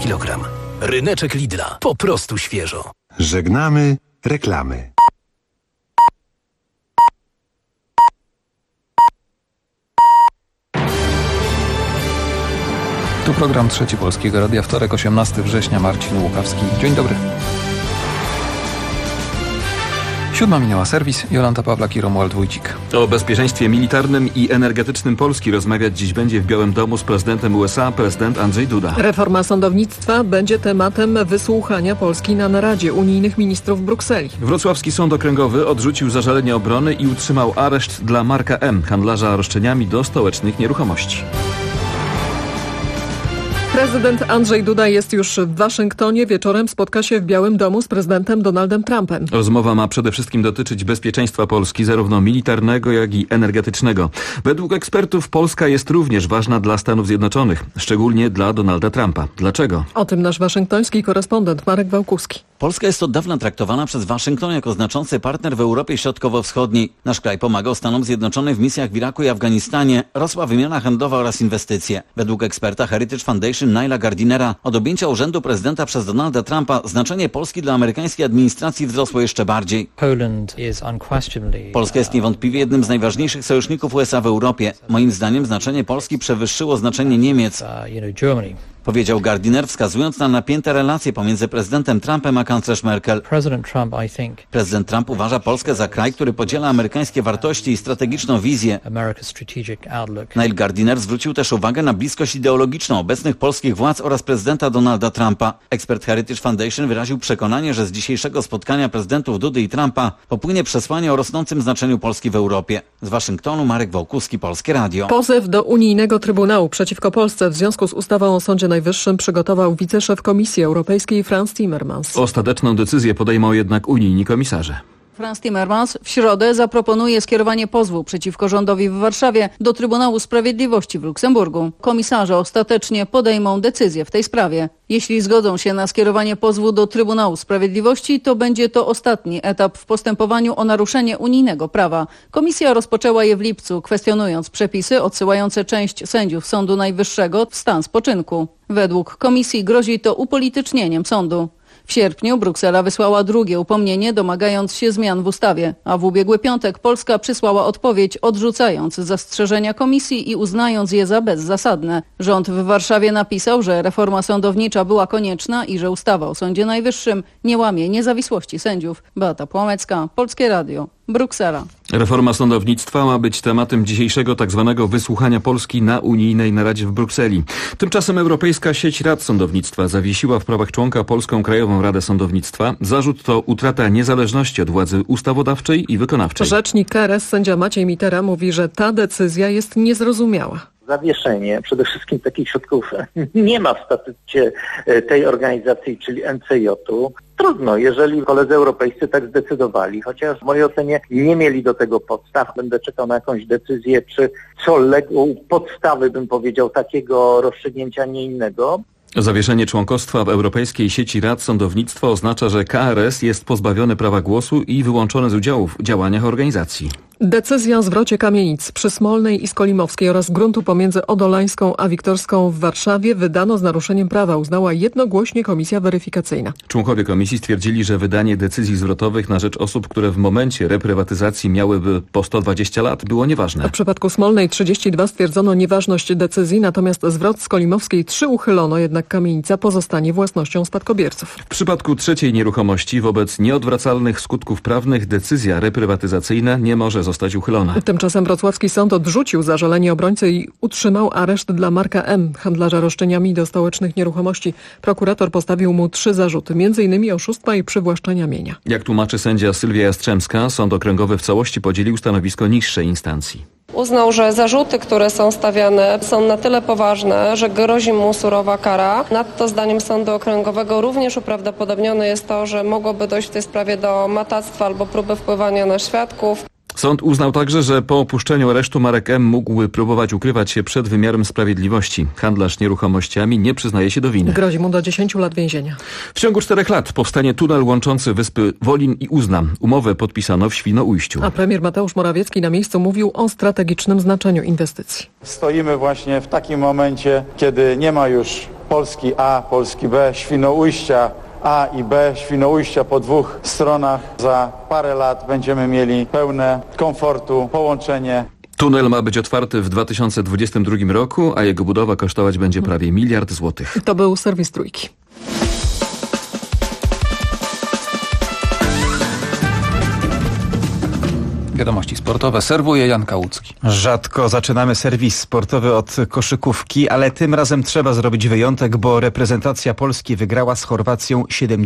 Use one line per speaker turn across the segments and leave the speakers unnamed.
kilogram. Ryneczek Lidla. Po prostu świeżo.
Żegnamy reklamy.
Tu program Trzeci Polskiego Radia, wtorek, 18 września, Marcin Łukawski. Dzień dobry. 7 minęła, serwis, Jolanta Pawlak i Romuald Wójcik.
O bezpieczeństwie militarnym i energetycznym Polski rozmawiać dziś będzie w Białym Domu z prezydentem USA prezydent Andrzej Duda.
Reforma sądownictwa będzie tematem wysłuchania Polski na naradzie unijnych ministrów w Brukseli.
Wrocławski Sąd Okręgowy odrzucił zażalenie obrony i utrzymał areszt dla Marka M., handlarza roszczeniami do stołecznych nieruchomości.
Prezydent Andrzej Duda jest już w Waszyngtonie. Wieczorem spotka się w Białym Domu z prezydentem Donaldem Trumpem.
Rozmowa ma przede wszystkim dotyczyć bezpieczeństwa Polski, zarówno militarnego, jak i energetycznego. Według ekspertów Polska jest również ważna dla Stanów Zjednoczonych, szczególnie dla Donalda Trumpa. Dlaczego?
O tym nasz waszyngtoński korespondent Marek Wałkuski.
Polska jest od dawna traktowana przez Waszyngton jako znaczący partner w Europie Środkowo-Wschodniej. Nasz kraj pomagał Stanom Zjednoczonym w misjach w Iraku i Afganistanie. Rosła wymiana handlowa oraz inwestycje. Według eksperta Heritage Foundation Nila Gardinera od objęcia urzędu prezydenta przez Donalda Trumpa znaczenie Polski dla amerykańskiej administracji wzrosło jeszcze bardziej. Polska jest niewątpliwie jednym z najważniejszych sojuszników USA w Europie. Moim zdaniem znaczenie Polski przewyższyło znaczenie Niemiec, powiedział Gardiner, wskazując na napięte relacje pomiędzy prezydentem Trumpem a kanclerz Merkel. Prezydent Trump uważa Polskę za kraj, który podziela amerykańskie wartości i strategiczną wizję. Neil Gardiner zwrócił też uwagę na bliskość ideologiczną obecnych polskich władz oraz prezydenta Donalda Trumpa. Ekspert Heritage Foundation wyraził przekonanie, że z dzisiejszego spotkania prezydentów Dudy i Trumpa popłynie przesłanie o rosnącym znaczeniu Polski w Europie. Z Waszyngtonu Marek Wałkuski, Polskie Radio.
Pozew do Unijnego Trybunału przeciwko Polsce w związku z ustawą o Sądzie Najwyższym przygotował wiceszef Komisji Europejskiej Frans Timmermans.
Ostateczną decyzję podejmą jednak unijni komisarze.
Frans Timmermans w środę zaproponuje skierowanie pozwu przeciwko rządowi w Warszawie do Trybunału Sprawiedliwości w Luksemburgu. Komisarze ostatecznie podejmą decyzję w tej sprawie. Jeśli zgodzą się na skierowanie pozwu do Trybunału Sprawiedliwości, to będzie to ostatni etap w postępowaniu o naruszenie unijnego prawa. Komisja rozpoczęła je w lipcu, kwestionując przepisy odsyłające część sędziów Sądu Najwyższego w stan spoczynku. Według komisji grozi to upolitycznieniem sądu. W sierpniu Bruksela wysłała drugie upomnienie, domagając się zmian w ustawie, a w ubiegły piątek Polska przysłała odpowiedź, odrzucając zastrzeżenia komisji i uznając je za bezzasadne. Rząd w Warszawie napisał, że reforma sądownicza była konieczna i że ustawa o Sądzie Najwyższym nie łamie niezawisłości sędziów. Beata Płomecka, Polskie Radio, Bruksela.
Reforma sądownictwa ma być tematem dzisiejszego tzw. wysłuchania Polski na unijnej naradzie w Brukseli. Tymczasem Europejska Sieć Rad Sądownictwa zawiesiła w prawach członka Polską Krajową Radę Sądownictwa. Zarzut to utrata niezależności od władzy ustawodawczej i wykonawczej.
Rzecznik KRS sędzia Maciej Mitera mówi, że ta decyzja jest niezrozumiała.
Zawieszenie przede wszystkim takich środków nie ma w statucie tej organizacji, czyli NCJ-u. Trudno, jeżeli koledzy europejscy tak zdecydowali, chociaż w mojej ocenie nie mieli do tego podstaw. Będę czekał na jakąś decyzję, czy co legło podstawy, bym powiedział, takiego rozstrzygnięcia, nie innego.
Zawieszenie członkostwa w Europejskiej Sieci Rad Sądownictwa oznacza, że KRS jest pozbawiony prawa głosu i wyłączony z udziału w działaniach organizacji.
Decyzja o zwrocie kamienic przy Smolnej i Skolimowskiej oraz gruntu pomiędzy Odolańską a Wiktorską w Warszawie wydano z naruszeniem prawa, uznała jednogłośnie komisja weryfikacyjna.
Członkowie komisji stwierdzili, że wydanie decyzji zwrotowych na rzecz osób, które w momencie reprywatyzacji miałyby po 120 lat, było nieważne.
W przypadku Smolnej 32 stwierdzono nieważność decyzji, natomiast zwrot Skolimowskiej 3 uchylono, jednak kamienica pozostanie własnością spadkobierców.
W przypadku trzeciej nieruchomości wobec nieodwracalnych skutków prawnych decyzja reprywatyzacyjna nie może zostać uchylona.
Tymczasem wrocławski sąd odrzucił zażalenie obrońcy i utrzymał areszt dla Marka M., handlarza roszczeniami do stołecznych nieruchomości. Prokurator postawił mu 3 zarzuty, m.in. oszustwa i przywłaszczenia mienia.
Jak tłumaczy sędzia Sylwia Jastrzębska, sąd okręgowy w całości podzielił stanowisko niższej instancji.
Uznał, że zarzuty, które są stawiane, są na tyle poważne, że grozi mu surowa kara. Nadto zdaniem sądu okręgowego również uprawdopodobnione jest to, że mogłoby dojść w tej sprawie do matactwa albo próby wpływania na świadków.
Sąd uznał także, że po opuszczeniu aresztu Marek M. mógł próbować ukrywać się przed wymiarem sprawiedliwości. Handlarz nieruchomościami nie przyznaje się do winy.
Grozi mu do 10 lat więzienia.
W ciągu 4 lat powstanie tunel łączący wyspy Wolin i Uzna. Umowę podpisano w Świnoujściu.
A premier Mateusz Morawiecki na miejscu mówił o strategicznym znaczeniu inwestycji.
Stoimy właśnie w takim momencie, kiedy nie ma już Polski A, Polski B, Świnoujścia A i B, Świnoujścia po 2 stronach. Za parę lat będziemy mieli pełne komfortu, połączenie.
Tunel ma być otwarty w 2022 roku, a jego budowa kosztować będzie prawie 1 miliard złotych.
To był serwis Trójki.
Wiadomości sportowe serwuje Jan Kałucki.
Rzadko zaczynamy serwis sportowy od koszykówki, ale tym razem trzeba zrobić wyjątek, bo reprezentacja Polski wygrała z Chorwacją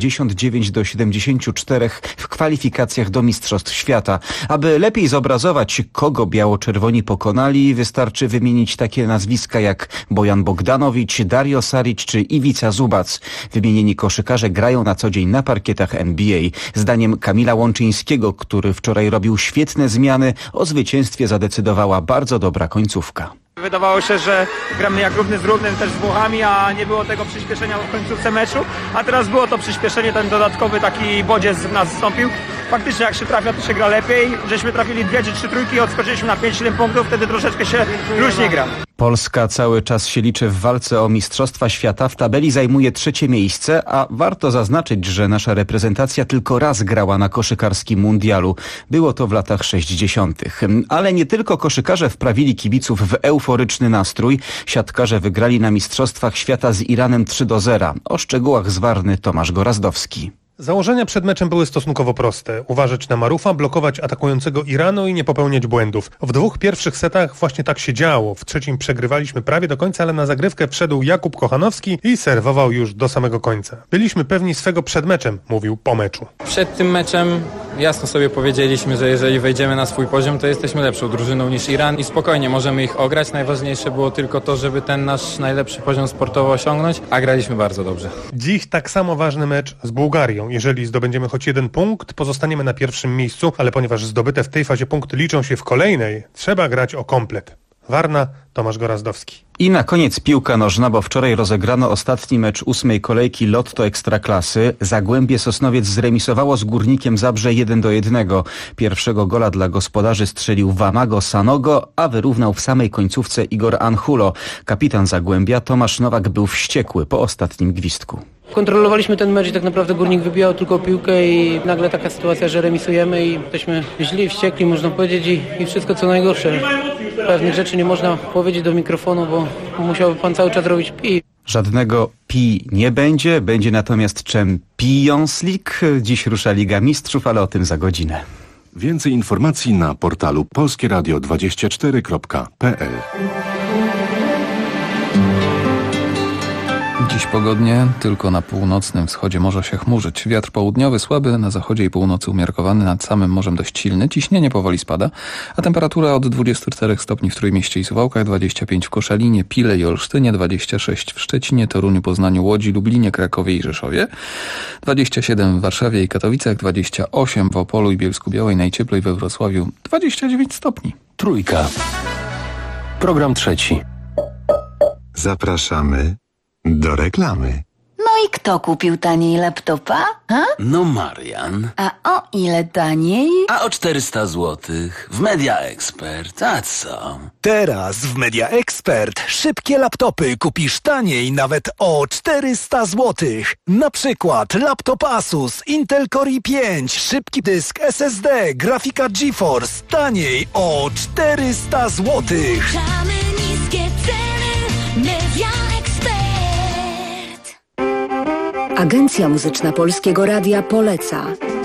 79-74 w kwalifikacjach do Mistrzostw Świata. Aby lepiej zobrazować, kogo biało-czerwoni pokonali, wystarczy wymienić takie nazwiska jak Bojan Bogdanowicz, Dario Saric czy Iwica Zubac. Wymienieni koszykarze grają na co dzień na parkietach NBA. Zdaniem Kamila Łączyńskiego, który wczoraj robił świetne zmiany, o zwycięstwie zadecydowała bardzo dobra końcówka.
Wydawało się, że gramy jak równy z równym też z Włochami, a nie było tego przyspieszenia w końcówce meczu, a teraz było to przyspieszenie, ten dodatkowy taki bodziec w nas wstąpił. Faktycznie jak się trafia, to się gra lepiej. Żeśmy trafili 2 czy 3 trójki i odskoczyliśmy na 5-7 punktów, wtedy troszeczkę się luźniej gra.
Polska cały czas się liczy w walce o Mistrzostwa Świata. W tabeli zajmuje 3. miejsce, a warto zaznaczyć, że nasza reprezentacja tylko raz grała na koszykarskim mundialu. Było to w latach 60. Ale nie tylko koszykarze wprawili kibiców w euforyczny nastrój. Siatkarze wygrali na Mistrzostwach Świata z Iranem 3-0. O szczegółach z Warny Tomasz Gorazdowski.
Założenia przed meczem były stosunkowo proste. Uważać na Marufa, blokować atakującego Iranu i nie popełniać błędów. W 2 pierwszych setach właśnie tak się działo. W 3 przegrywaliśmy prawie do końca, ale na zagrywkę wszedł Jakub Kochanowski i serwował już do samego końca. Byliśmy pewni swego przed meczem, mówił po meczu.
Przed tym meczem jasno sobie powiedzieliśmy, że jeżeli wejdziemy na swój poziom, to jesteśmy lepszą drużyną niż Iran i spokojnie możemy ich ograć. Najważniejsze było tylko to, żeby ten nasz najlepszy poziom sportowy osiągnąć, a graliśmy bardzo dobrze.
Dziś tak samo ważny mecz z Bułgarią. Jeżeli zdobędziemy choć 1 punkt, pozostaniemy na 1. miejscu, ale ponieważ zdobyte w tej fazie punkty liczą się w kolejnej, trzeba grać o komplet. Warna, Tomasz Gorazdowski.
I na koniec piłka nożna, bo wczoraj rozegrano ostatni mecz 8. kolejki Lotto Ekstraklasy. Zagłębie Sosnowiec zremisowało z Górnikiem Zabrze 1-1. Pierwszego gola dla gospodarzy strzelił Wamago Sanogo, a wyrównał w samej końcówce Igor Anchulo. Kapitan Zagłębia Tomasz Nowak był wściekły po ostatnim gwizdku.
Kontrolowaliśmy ten mecz i tak naprawdę Górnik wybijał tylko piłkę i nagle taka sytuacja, że remisujemy i jesteśmy źli, wściekli, można powiedzieć i wszystko co najgorsze. Pewnych rzeczy nie można powiedzieć do mikrofonu, bo musiałby pan cały czas robić pi.
Żadnego pi nie będzie, będzie natomiast Champions League. Dziś rusza Liga Mistrzów, ale o tym za godzinę.
Więcej informacji na portalu polskieradio24.pl.
Dziś pogodnie, tylko na północnym wschodzie może się chmurzyć. Wiatr południowy słaby, na zachodzie i północy umiarkowany, nad samym morzem dość silny. Ciśnienie powoli spada, a temperatura od 24 stopni w Trójmieście i Suwałkach, 25 w Koszalinie, Pile i Olsztynie, 26 w Szczecinie, Toruniu, Poznaniu, Łodzi, Lublinie, Krakowie i Rzeszowie, 27 w Warszawie i Katowicach, 28 w Opolu i Bielsku-Białej, najcieplej we Wrocławiu, 29 stopni.
Trójka. Program 3.
Zapraszamy do reklamy.
No i kto kupił taniej laptopa? Ha?
No Marian.
A o ile taniej?
A o 400 złotych w Media Expert. A co?
Teraz w Media Expert szybkie laptopy kupisz taniej nawet o 400 zł. Na przykład laptop Asus Intel Core i5, szybki dysk SSD, grafika GeForce taniej o 400 zł.
Niskie ceny, Media Expert.
Agencja Muzyczna Polskiego Radia poleca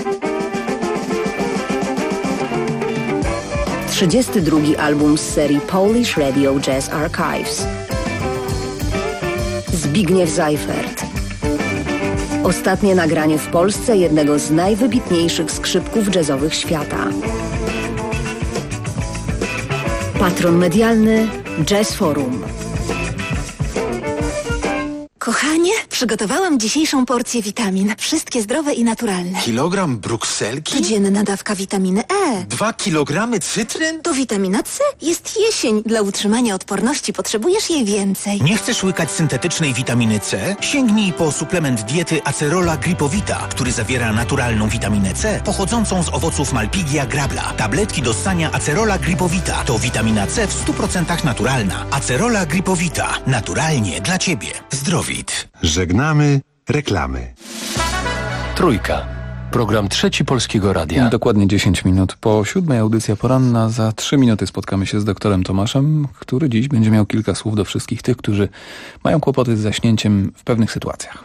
32. album z serii Polish Radio Jazz Archives. Zbigniew Seifert. Ostatnie nagranie w Polsce jednego z najwybitniejszych skrzypków jazzowych świata. Patron medialny Jazz Forum.
Kochanie,
Przygotowałam dzisiejszą porcję witamin. Wszystkie zdrowe i naturalne.
Kilogram brukselki?
Codzienna dawka witaminy E.
2 kilogramy cytryn?
To witamina C. Jest jesień. Dla utrzymania odporności potrzebujesz jej więcej.
Nie chcesz łykać syntetycznej witaminy C? Sięgnij po suplement diety Acerola Gripowita, który zawiera naturalną witaminę C pochodzącą z owoców Malpighia grabla. Tabletki do ssania Acerola Gripowita to witamina C w 100% naturalna. Acerola Gripowita. Naturalnie dla Ciebie. Zdrowit.
Żegnamy reklamy.
Trójka. Program Trzeci Polskiego Radia.
Dokładnie 10 minut po 7 audycja poranna. Za 3 minuty spotkamy się z doktorem Tomaszem, który dziś będzie miał kilka słów do wszystkich tych, którzy mają kłopoty z zaśnięciem w pewnych sytuacjach.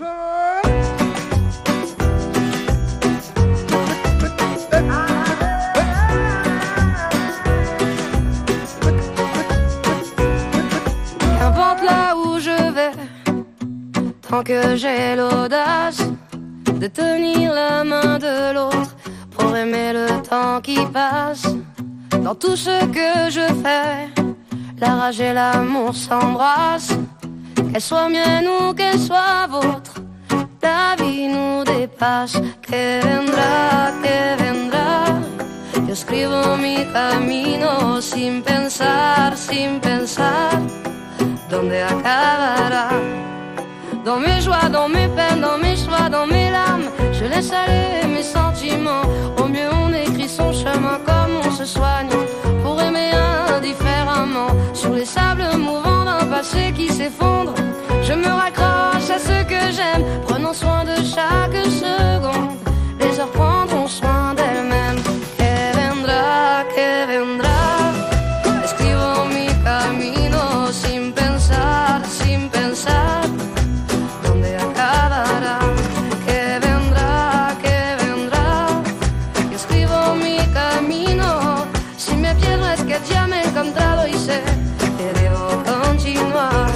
Tant que j'ai l'audace de tenir la main de l'autre pour aimer le temps qui passe. Dans tout ce que je fais, la rage et l'amour s'embrassent. Qu'elle soit mienne ou qu'elle soit vôtre, la vie nous dépasse. Que vendrá, yo escribo mi camino sin pensar, dónde acabará. Dans mes joies, dans mes peines, dans mes choix, dans mes larmes, je laisse aller mes sentiments. Au mieux on écrit son chemin comme on se soigne pour aimer indifféremment. Sur les sables mouvants d'un passé qui s'effondre, je me raccroche à ce que j'aime, prenant soin de chaque seconde. Les heures prendront soin d'elles-mêmes. Que vendrá, escribo mi camino sin pensar, dónde acabará. Que vendrá, yo escribo mi camino. Si me pierdo es que ya me he encontrado y sé que debo continuar.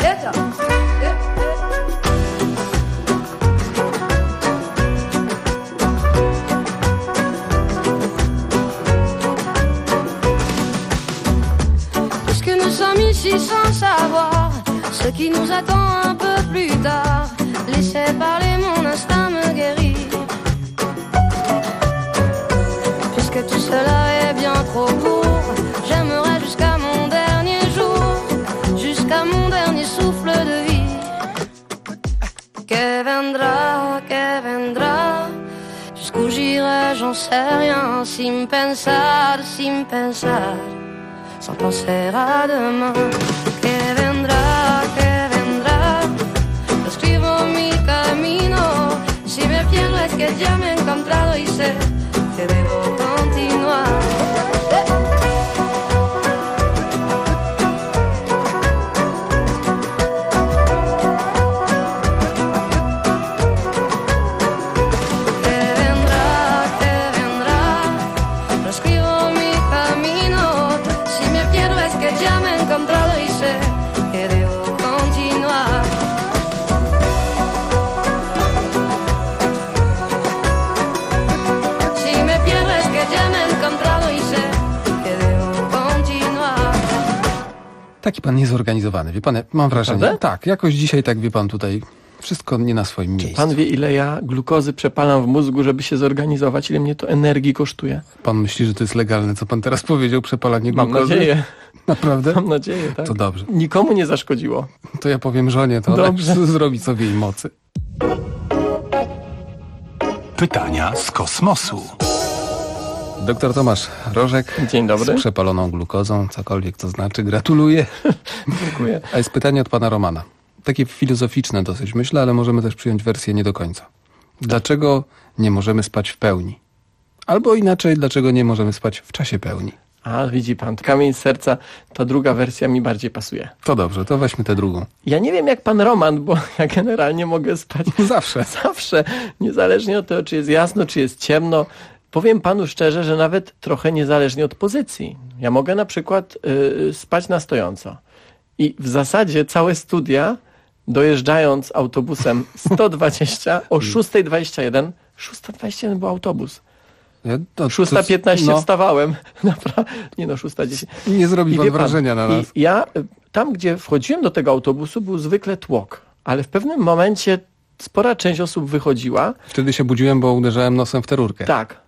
Puisque nous sommes ici sans savoir ce qui nous attend un peu plus tard, laissez parler, mon instinct me guérit. Puisque tout cela est bien trop court, j'aimerais jusqu'à mon dernier jour, jusqu'à mon dernier souffle de vie. Que vendrá, jusqu'où j'irai, j'en sais rien, sin pensar, sans penser à demain. Que vendrá, yo escribo mi camino. Si me pierdo es que ya me he encontrado y sé que debo continuar.
Taki pan niezorganizowany, wie pan, mam wrażenie.
Prawda?
Tak, jakoś dzisiaj tak, wie pan, tutaj wszystko nie na swoim miejscu.
Pan wie, ile ja glukozy przepalam w mózgu, żeby się zorganizować, ile mnie to energii kosztuje?
Pan myśli, że to jest legalne, co pan teraz powiedział, przepalanie glukozy?
Mam nadzieję.
Naprawdę?
Mam nadzieję, tak.
To dobrze.
Nikomu nie zaszkodziło.
To ja powiem żonie, to
dobrze.
Ona zrobi sobie jej mocy.
Pytania z kosmosu.
Doktor Tomasz Rożek.
Dzień dobry.
Z przepaloną glukozą, cokolwiek to znaczy. Gratuluję.
Dziękuję.
A jest pytanie od pana Romana. Takie filozoficzne dosyć, myślę, ale możemy też przyjąć wersję nie do końca. Dlaczego nie możemy spać w pełni? Albo inaczej, dlaczego nie możemy spać w czasie pełni?
A widzi pan, kamień z serca, ta druga wersja mi bardziej pasuje.
To dobrze, to weźmy tę drugą.
Ja nie wiem jak pan Roman, bo ja generalnie mogę spać zawsze, niezależnie od tego, czy jest jasno, czy jest ciemno. Powiem panu szczerze, że nawet trochę niezależnie od pozycji. Ja mogę na przykład spać na stojąco. I w zasadzie całe studia, dojeżdżając autobusem 120 o 6:21, 6:21 był autobus. 6:15 wstawałem. Nie no, 6:10.
Nie zrobi pan wrażenia na nas.
I ja tam, gdzie wchodziłem do tego autobusu, był zwykle tłok. ale w pewnym momencie spora część osób wychodziła.
Wtedy się budziłem, bo uderzałem nosem w tę rurkę.
Tak,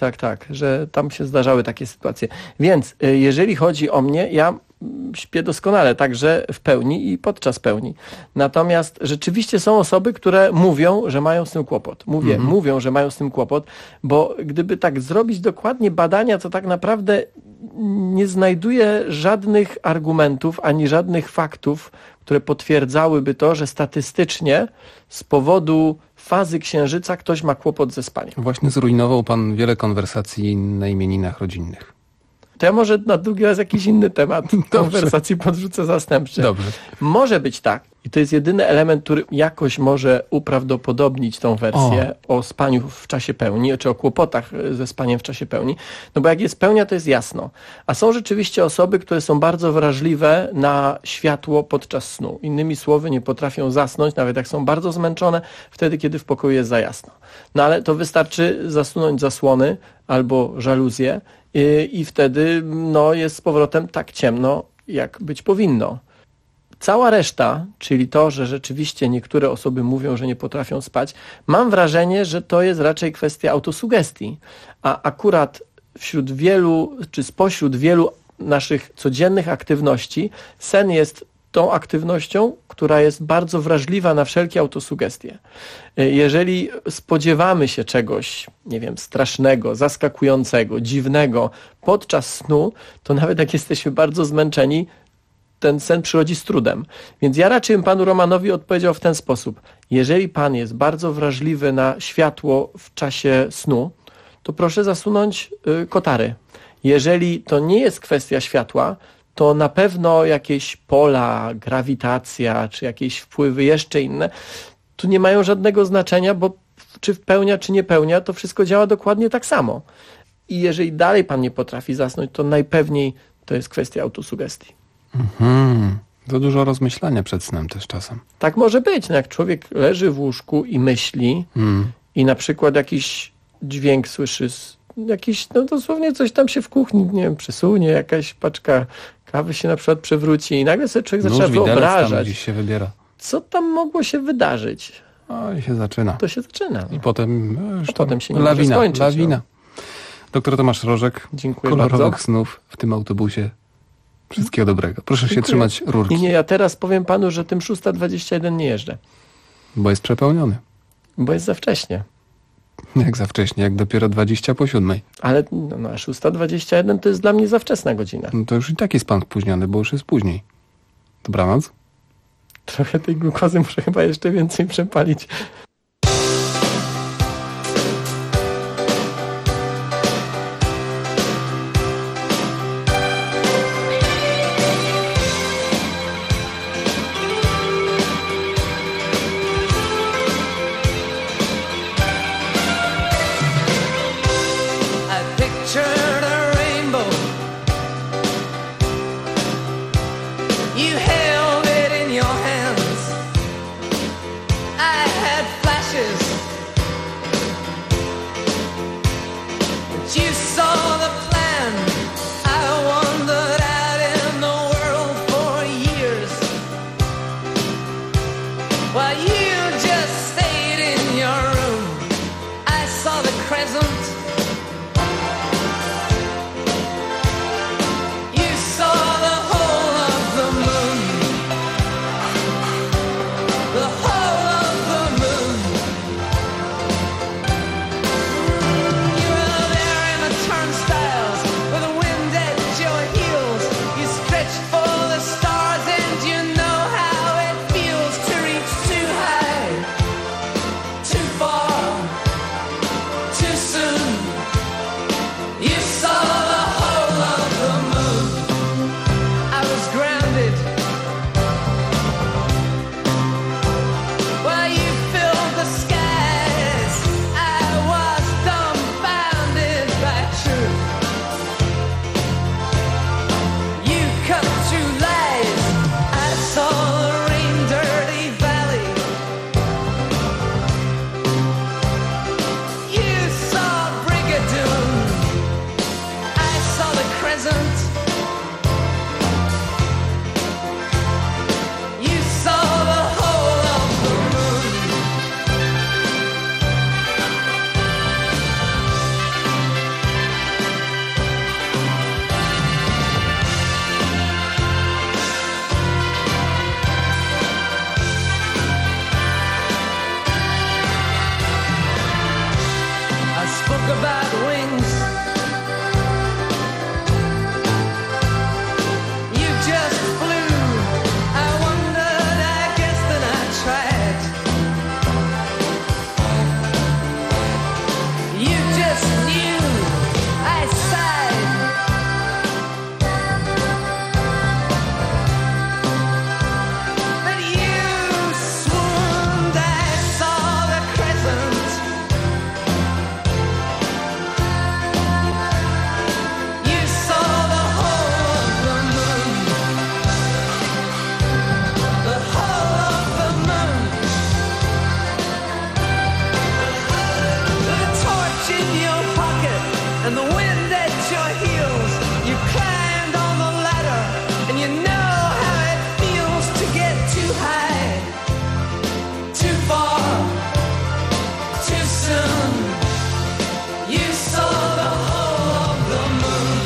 że tam się zdarzały takie sytuacje. Więc jeżeli chodzi o mnie, ja śpię doskonale, także w pełni i podczas pełni. Natomiast rzeczywiście są osoby, które mówią, że mają z tym kłopot. Mówią, że mają z tym kłopot, bo gdyby tak zrobić dokładnie badania, to tak naprawdę nie znajduje żadnych argumentów, ani żadnych faktów, które potwierdzałyby to, że statystycznie z powodu fazy księżyca ktoś ma kłopot ze spaniem.
Właśnie zrujnował pan wiele konwersacji na imieninach rodzinnych.
To ja może na drugi raz jakiś inny temat konwersacji podrzucę zastępczy.
Dobrze.
Może być tak, i to jest jedyny element, który jakoś może uprawdopodobnić tą wersję o spaniu w czasie pełni, czy o kłopotach ze spaniem w czasie pełni. No bo jak jest pełnia, to jest jasno. A są rzeczywiście osoby, które są bardzo wrażliwe na światło podczas snu. Innymi słowy, nie potrafią zasnąć, nawet jak są bardzo zmęczone, wtedy, kiedy w pokoju jest za jasno. No ale to wystarczy zasunąć zasłony albo żaluzję i wtedy jest z powrotem tak ciemno, jak być powinno. Cała reszta, czyli to, że rzeczywiście niektóre osoby mówią, że nie potrafią spać, mam wrażenie, że to jest raczej kwestia autosugestii. A akurat wśród wielu, czy spośród wielu naszych codziennych aktywności, sen jest tą aktywnością, która jest bardzo wrażliwa na wszelkie autosugestie. Jeżeli spodziewamy się czegoś, nie wiem, strasznego, zaskakującego, dziwnego podczas snu, to nawet jak jesteśmy bardzo zmęczeni, ten sen przychodzi z trudem. Więc ja raczej bym panu Romanowi odpowiedział w ten sposób. Jeżeli pan jest bardzo wrażliwy na światło w czasie snu, to proszę zasunąć kotary. Jeżeli to nie jest kwestia światła, to na pewno jakieś pola, grawitacja, czy jakieś wpływy jeszcze inne, tu nie mają żadnego znaczenia, bo czy pełnia, czy nie pełnia, to wszystko działa dokładnie tak samo. I jeżeli dalej pan nie potrafi zasnąć, to najpewniej to jest kwestia autosugestii.
To dużo rozmyślania przed snem też czasem.
Tak może być. No jak człowiek leży w łóżku i myśli i na przykład jakiś dźwięk słyszy, jakiś, dosłownie coś tam się w kuchni, nie wiem, przesunie, jakaś paczka kawy się na przykład przewróci i nagle sobie człowiek zaczyna wyobrażać,
gdzieś się wybiera.
Co tam mogło się wydarzyć.
I się zaczyna.
To się zaczyna.
I potem
potem się nie może skończyć.
Lawina. Doktor Tomasz Rożek.
Dziękuję
kolorowych
bardzo.
snów w tym autobusie. Wszystkiego dobrego. Proszę się trzymać rurki.
Nie, ja teraz powiem panu, że tym 6:21 nie jeżdżę.
Bo jest przepełniony.
Bo jest za wcześnie.
Jak za wcześnie, jak dopiero 20:07.
Ale 6:21 to jest dla mnie za wczesna godzina.
No to już i tak jest pan spóźniony, bo już jest później. Dobranoc.
Trochę tej glukozy muszę chyba jeszcze więcej przepalić.
You held it in your hands. I had
bad wings. You just flew. I wondered, I guess that I tried. You just knew. I sighed. But you swooned. I saw the crescent. You saw the whole of the moon. The whole of the moon. The torch in your pocket and the wind at your heels. You climbed on the ladder and you know how it feels to get too high, too far, too soon. You saw the whole of the moon.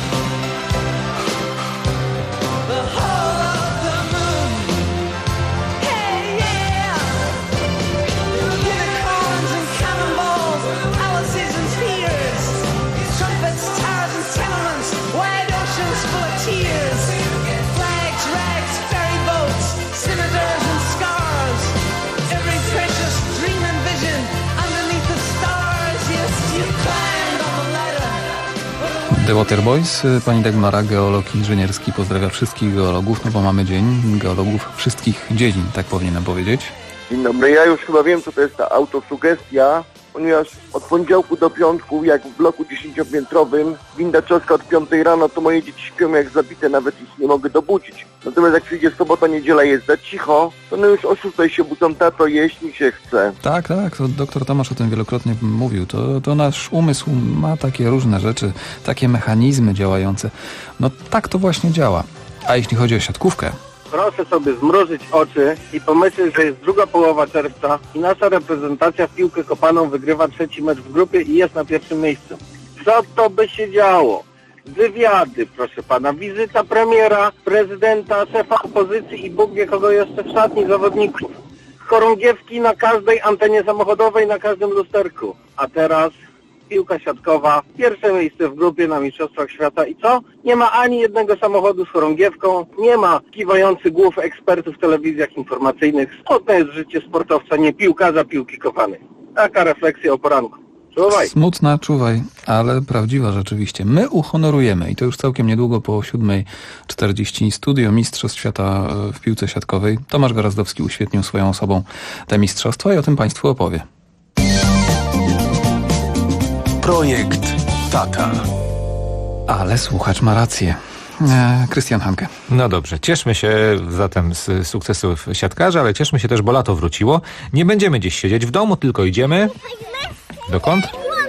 The whole of the moon. Hey, yeah. Unicorns and cannonballs, palaces and spheres, trumpets, towers and tenements, wide oceans full of tears, flags, rags, ferry boats, scimitars and scars, every precious dream and vision underneath the stars. Yes, you climbed on the ladder.
The Waterboys, pani Dagmara, geolog inżynierski, pozdrawia wszystkich geologów, no bo mamy dzień geologów wszystkich dziedzin, tak powinienem powiedzieć.
Dzień dobry, ja już chyba wiem, co to jest ta autosugestia, ponieważ od poniedziałku do piątku, jak w bloku 10-piętrowym, winda trzaska od 5 rano, to moje dzieci śpią jak zabite, nawet ich nie mogę dobudzić. Natomiast jak przyjdzie sobota, niedziela, jest za cicho, to one już o 6 się budzą, tato, jeść mi się chce.
Tak, to doktor Tomasz o tym wielokrotnie mówił. To nasz umysł ma takie różne rzeczy, takie mechanizmy działające. No tak to właśnie działa. A jeśli chodzi o siatkówkę,
Proszę sobie zmrużyć oczy i pomyśleć, że jest druga połowa czerwca i nasza reprezentacja w piłkę kopaną wygrywa 3. mecz w grupie i jest na 1. miejscu. Co to by się działo? Wywiady, proszę pana, wizyta premiera, prezydenta, szefa opozycji i Bóg wie kogo jeszcze w szatni zawodników. Chorągiewki na każdej antenie samochodowej, na każdym lusterku. A teraz piłka siatkowa, 1. miejsce w grupie na Mistrzostwach Świata i co? Nie ma ani jednego samochodu z chorągiewką, nie ma kiwających głów ekspertów w telewizjach informacyjnych. Smutne jest życie sportowca, nie piłkarza piłki kopanej. Taka refleksja o poranku. Czuwaj.
Smutna, czuwaj, ale prawdziwa rzeczywiście. My uhonorujemy i to już całkiem niedługo po 7:40 studio Mistrzostw Świata w piłce siatkowej. Tomasz Gorazdowski uświetnił swoją osobą te mistrzostwa i o tym Państwu opowie.
Projekt Tata.
Ale słuchacz ma rację. Krystian Hanke.
No dobrze, cieszmy się zatem z sukcesów siatkarza, ale cieszmy się też, bo lato wróciło. Nie będziemy gdzieś siedzieć w domu, tylko idziemy... Dokąd?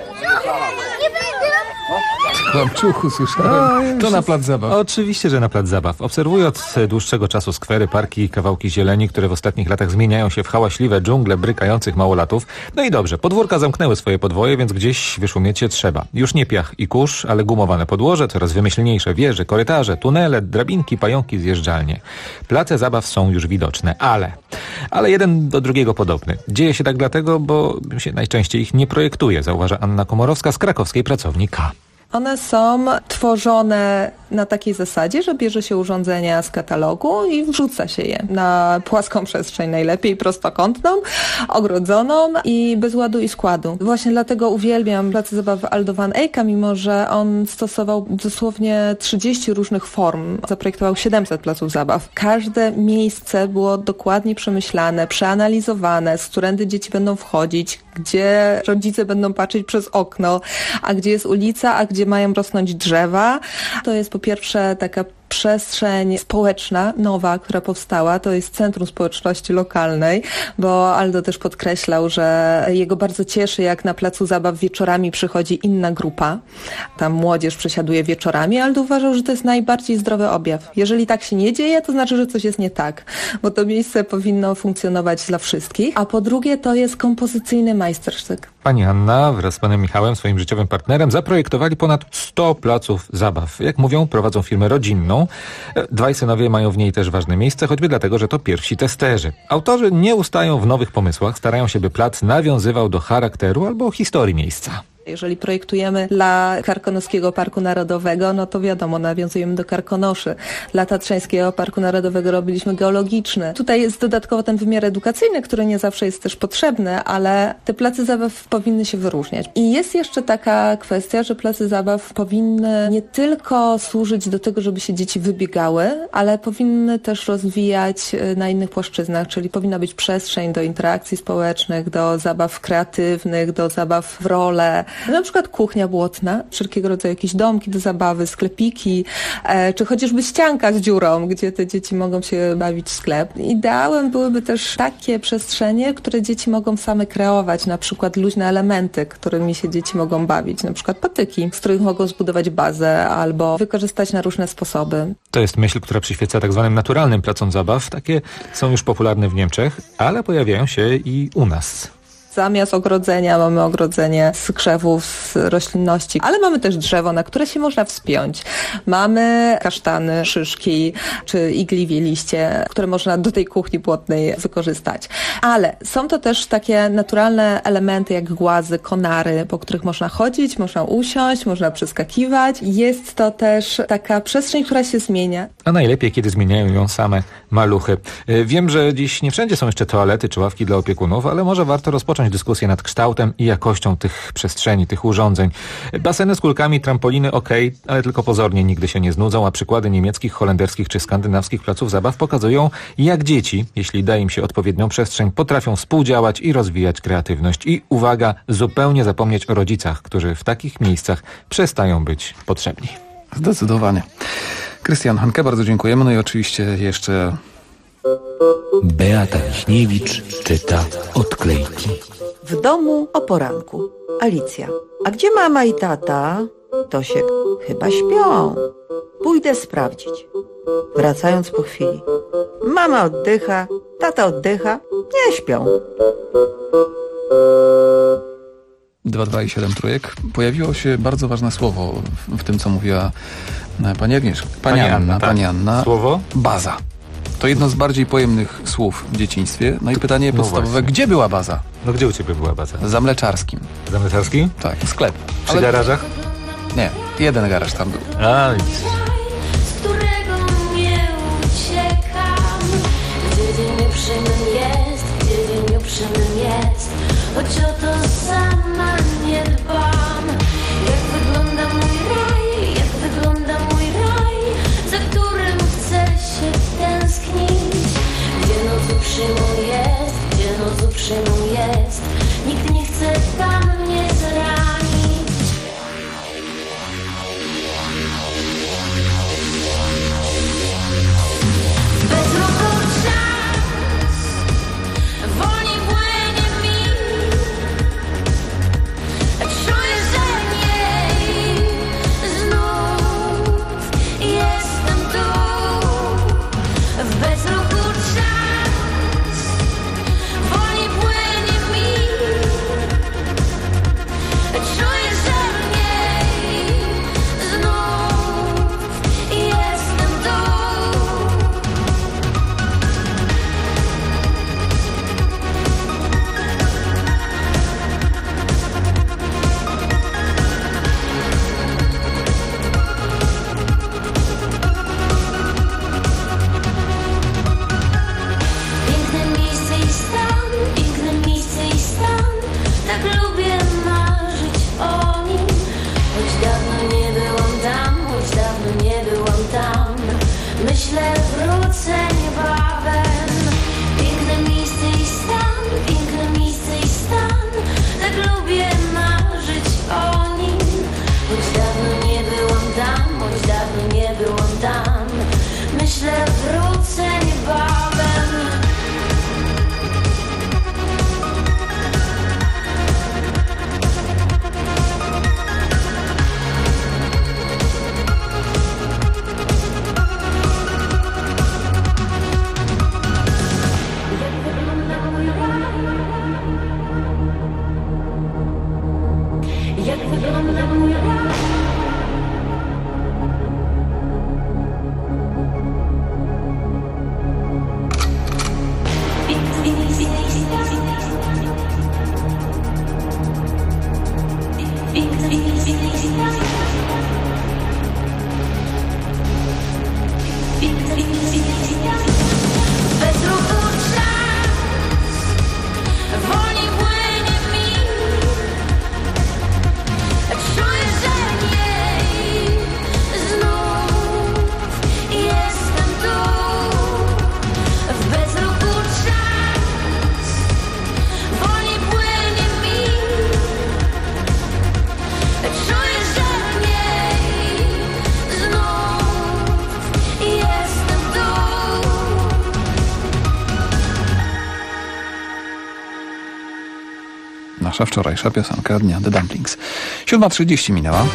Kłamczuchu, słyszałem. To na plac zabaw.
Oczywiście, że na plac zabaw. Obserwuję od dłuższego czasu skwery, parki i kawałki zieleni, które w ostatnich latach zmieniają się w hałaśliwe dżungle brykających małolatów. No i dobrze, podwórka zamknęły swoje podwoje, więc gdzieś wyszumieć się trzeba. Już nie piach i kurz, ale gumowane podłoże, coraz wymyślniejsze wieże, korytarze, tunele, drabinki, pająki, zjeżdżalnie. Place zabaw są już widoczne, ale jeden do drugiego podobny. Dzieje się tak dlatego, bo się najczęściej ich nie projektuje, zauważa Anna Komorowska z krakowskiej pracowni K.
One są tworzone na takiej zasadzie, że bierze się urządzenia z katalogu i wrzuca się je na płaską przestrzeń, najlepiej prostokątną, ogrodzoną i bez ładu i składu. Właśnie dlatego uwielbiam plac zabaw Aldo van Eycka, mimo że on stosował dosłownie 30 różnych form. Zaprojektował 700 placów zabaw. Każde miejsce było dokładnie przemyślane, przeanalizowane, z którędy dzieci będą wchodzić, gdzie rodzice będą patrzeć przez okno, a gdzie jest ulica, a gdzie mają rosnąć drzewa. To jest po pierwsze taka przestrzeń społeczna, nowa, która powstała, to jest Centrum Społeczności Lokalnej, bo Aldo też podkreślał, że jego bardzo cieszy, jak na placu zabaw wieczorami przychodzi inna grupa. Tam młodzież przesiaduje wieczorami. Aldo uważał, że to jest najbardziej zdrowy objaw. Jeżeli tak się nie dzieje, to znaczy, że coś jest nie tak, bo to miejsce powinno funkcjonować dla wszystkich. A po drugie, to jest kompozycyjny majstersztyk.
Pani Anna wraz z panem Michałem, swoim życiowym partnerem, zaprojektowali ponad 100 placów zabaw. Jak mówią, prowadzą firmę rodzinną. Dwaj synowie mają w niej też ważne miejsce, choćby dlatego, że to pierwsi testerzy. Autorzy nie ustają w nowych pomysłach, starają się, by plac nawiązywał do charakteru albo historii miejsca.
Jeżeli projektujemy dla Karkonoskiego Parku Narodowego, no to wiadomo, nawiązujemy do Karkonoszy. Dla Tatrzańskiego Parku Narodowego robiliśmy geologiczny. Tutaj jest dodatkowo ten wymiar edukacyjny, który nie zawsze jest też potrzebny, ale te place zabaw powinny się wyróżniać. I jest jeszcze taka kwestia, że place zabaw powinny nie tylko służyć do tego, żeby się dzieci wybiegały, ale powinny też rozwijać na innych płaszczyznach, czyli powinna być przestrzeń do interakcji społecznych, do zabaw kreatywnych, do zabaw w role. Na przykład kuchnia błotna, wszelkiego rodzaju jakieś domki do zabawy, sklepiki, czy chociażby ścianka z dziurą, gdzie te dzieci mogą się bawić w sklep. Ideałem byłyby też takie przestrzenie, które dzieci mogą same kreować, na przykład luźne elementy, którymi się dzieci mogą bawić, na przykład patyki, z których mogą zbudować bazę albo wykorzystać na różne sposoby.
To jest myśl, która przyświeca tak zwanym naturalnym placom zabaw. Takie są już popularne w Niemczech, ale pojawiają się i u nas.
Zamiast ogrodzenia mamy ogrodzenie z krzewów, z roślinności, ale mamy też drzewo, na które się można wspiąć. Mamy kasztany, szyszki czy igliwie liście, które można do tej kuchni błotnej wykorzystać. Ale są to też takie naturalne elementy jak głazy, konary, po których można chodzić, można usiąść, można przeskakiwać. Jest to też taka przestrzeń, która się zmienia.
A najlepiej, kiedy zmieniają ją same maluchy. Wiem, że dziś nie wszędzie są jeszcze toalety czy ławki dla opiekunów, ale może warto rozpocząć dyskusję nad kształtem i jakością tych przestrzeni, tych urządzeń. Baseny z kulkami, trampoliny okej, ale tylko pozornie nigdy się nie znudzą, a przykłady niemieckich, holenderskich czy skandynawskich placów zabaw pokazują, jak dzieci, jeśli da im się odpowiednią przestrzeń, potrafią współdziałać i rozwijać kreatywność. I uwaga, zupełnie zapomnieć o rodzicach, którzy w takich miejscach przestają być potrzebni.
Zdecydowanie. Krystian Hanke, bardzo dziękujemy. No i oczywiście jeszcze...
Beata Wiśniewicz czyta odklejki.
W domu o poranku. Alicja. A gdzie mama i tata? Tosiek. Chyba śpią. Pójdę sprawdzić. Wracając po chwili. Mama oddycha, tata oddycha. Nie śpią.
2,7 trójek. Pojawiło się bardzo ważne słowo w tym, co mówiła pani Agnieszka. Pani Anna.
Słowo?
Baza. To jedno z bardziej pojemnych słów w dzieciństwie. No i pytanie podstawowe, gdzie była baza?
No gdzie u ciebie była baza?
Za Mleczarskim.
Za Mleczarskim?
Tak, sklep.
Przy garażach?
Nie, jeden garaż tam był.
Z którego nie uciekam. Gdzie dzień uprzejmym jest, gdzie dzień uprzejmym jest. Choć o to sama nie dbam. Jak wygląda mój raj, jak wygląda mój raj, za którym chcę się tęsknić. Gdzie noc uprzejmą jest, gdzie noc uprzejmą jest. Nikt nie chce tam mnie zranić. Bezrozorczas wolniej płynie mi Bez ruchu czas wolniej płynie mi. Czuję, że nie znów jestem tu. W bezruchu czas wolniej płynie mi. Czuję, że nie znów jestem tu.
Nasza wczorajsza piosenka dnia The Dumplings. 7:30 minęła.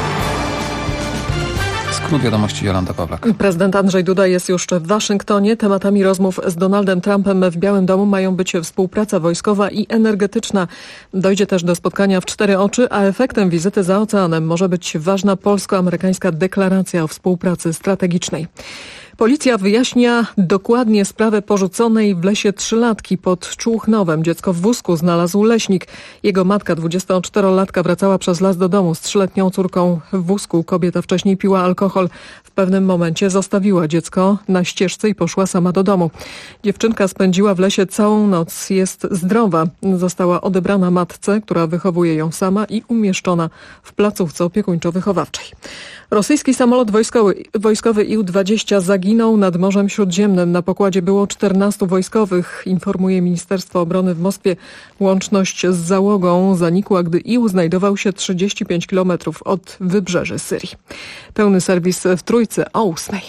Skrót wiadomości, Jolanta Pawlak.
Prezydent Andrzej Duda jest już w Waszyngtonie. Tematami rozmów z Donaldem Trumpem w Białym Domu mają być współpraca wojskowa i energetyczna. Dojdzie też do spotkania w 4 oczy, a efektem wizyty za oceanem może być ważna polsko-amerykańska deklaracja o współpracy strategicznej. Policja wyjaśnia dokładnie sprawę porzuconej w lesie 3-latki pod Człuchnowem. Dziecko w wózku znalazł leśnik. Jego matka, 24-latka, wracała przez las do domu z 3-letnią córką w wózku. Kobieta wcześniej piła alkohol. W pewnym momencie zostawiła dziecko na ścieżce i poszła sama do domu. Dziewczynka spędziła w lesie całą noc. Jest zdrowa. Została odebrana matce, która wychowuje ją sama i umieszczona w placówce opiekuńczo-wychowawczej. Rosyjski samolot wojskowy Ił-20 zaginął nad Morzem Śródziemnym. Na pokładzie było 14 wojskowych, informuje Ministerstwo Obrony w Moskwie. Łączność z załogą zanikła, gdy Ił znajdował się 35 km od wybrzeży Syrii. Pełny serwis w Trójce o 8:00.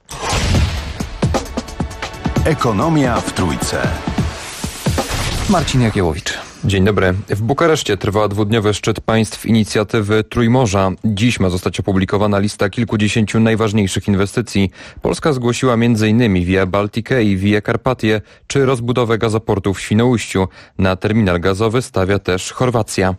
Ekonomia w Trójce.
Marcin Jagiełowicz.
Dzień dobry. W Bukareszcie trwa 2-dniowy szczyt państw inicjatywy Trójmorza. Dziś ma zostać opublikowana lista kilkudziesięciu najważniejszych inwestycji. Polska zgłosiła m.in. Via Baltikę i Via Carpatię, czy rozbudowę gazoportu w Świnoujściu. Na terminal gazowy stawia też Chorwacja.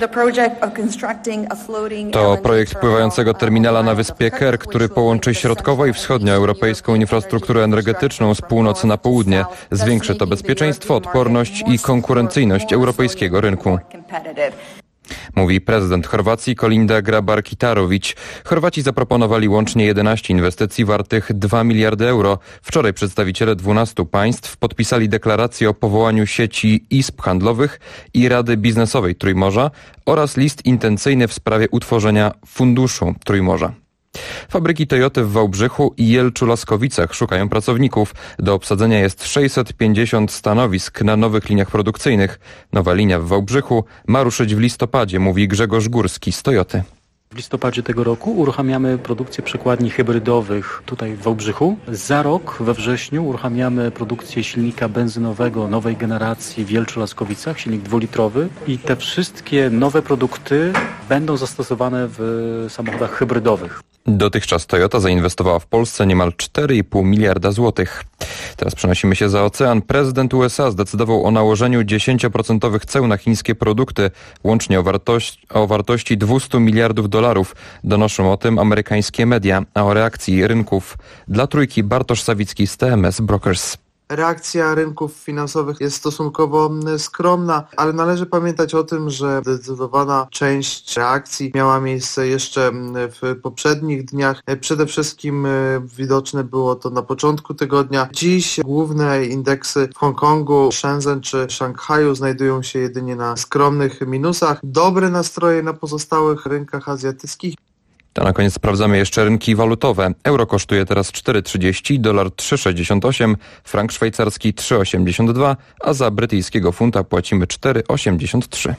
To projekt pływającego terminala na wyspie Ker, który połączy środkowo- i wschodnioeuropejską infrastrukturę energetyczną z północy na południe. Zwiększy to bezpieczeństwo, odporność i konkurencyjność europejskiego rynku. Mówi prezydent Chorwacji Kolinda Grabar-Kitarović. Chorwaci zaproponowali łącznie 11 inwestycji wartych 2 miliardy euro. Wczoraj przedstawiciele 12 państw podpisali deklarację o powołaniu sieci izb handlowych i Rady Biznesowej Trójmorza oraz list intencyjny w sprawie utworzenia Funduszu Trójmorza. Fabryki Toyoty w Wałbrzychu i Jelczu-Laskowicach szukają pracowników. Do obsadzenia jest 650 stanowisk na nowych liniach produkcyjnych. Nowa linia w Wałbrzychu ma ruszyć w listopadzie, mówi Grzegorz Górski z Toyoty.
W listopadzie tego roku uruchamiamy produkcję przekładni hybrydowych tutaj w Wałbrzychu. Za rok, we wrześniu, uruchamiamy produkcję silnika benzynowego nowej generacji w Jelczu-Laskowicach, silnik 2-litrowy. I te wszystkie nowe produkty będą zastosowane w samochodach hybrydowych.
Dotychczas Toyota zainwestowała w Polsce niemal 4,5 miliarda złotych. Teraz przenosimy się za ocean. Prezydent USA zdecydował o nałożeniu 10% ceł na chińskie produkty, łącznie o wartości 200 miliardów dolarów. Donoszą o tym amerykańskie media, a o reakcji rynków dla Trójki Bartosz Sawicki z TMS Brokers.
Reakcja rynków finansowych jest stosunkowo skromna, ale należy pamiętać o tym, że zdecydowana część reakcji miała miejsce jeszcze w poprzednich dniach. Przede wszystkim widoczne było to na początku tygodnia. Dziś główne indeksy w Hongkongu, Shenzhen czy Szanghaju znajdują się jedynie na skromnych minusach. Dobre nastroje na pozostałych rynkach azjatyckich.
To na koniec sprawdzamy jeszcze rynki walutowe. Euro kosztuje teraz 4,30, dolar 3,68, frank szwajcarski 3,82, a za brytyjskiego funta płacimy 4,83.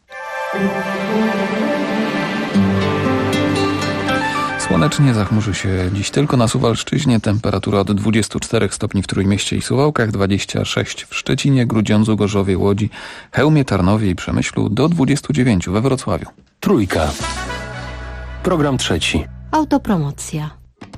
Słonecznie zachmurzy się dziś tylko na Suwalszczyźnie. Temperatura od 24 stopni w Trójmieście i Suwałkach, 26 w Szczecinie, Grudziądzu, Gorzowie, Łodzi, Chełmie, Tarnowie i Przemyślu, do 29 we Wrocławiu.
Trójka. Program trzeci.
Autopromocja.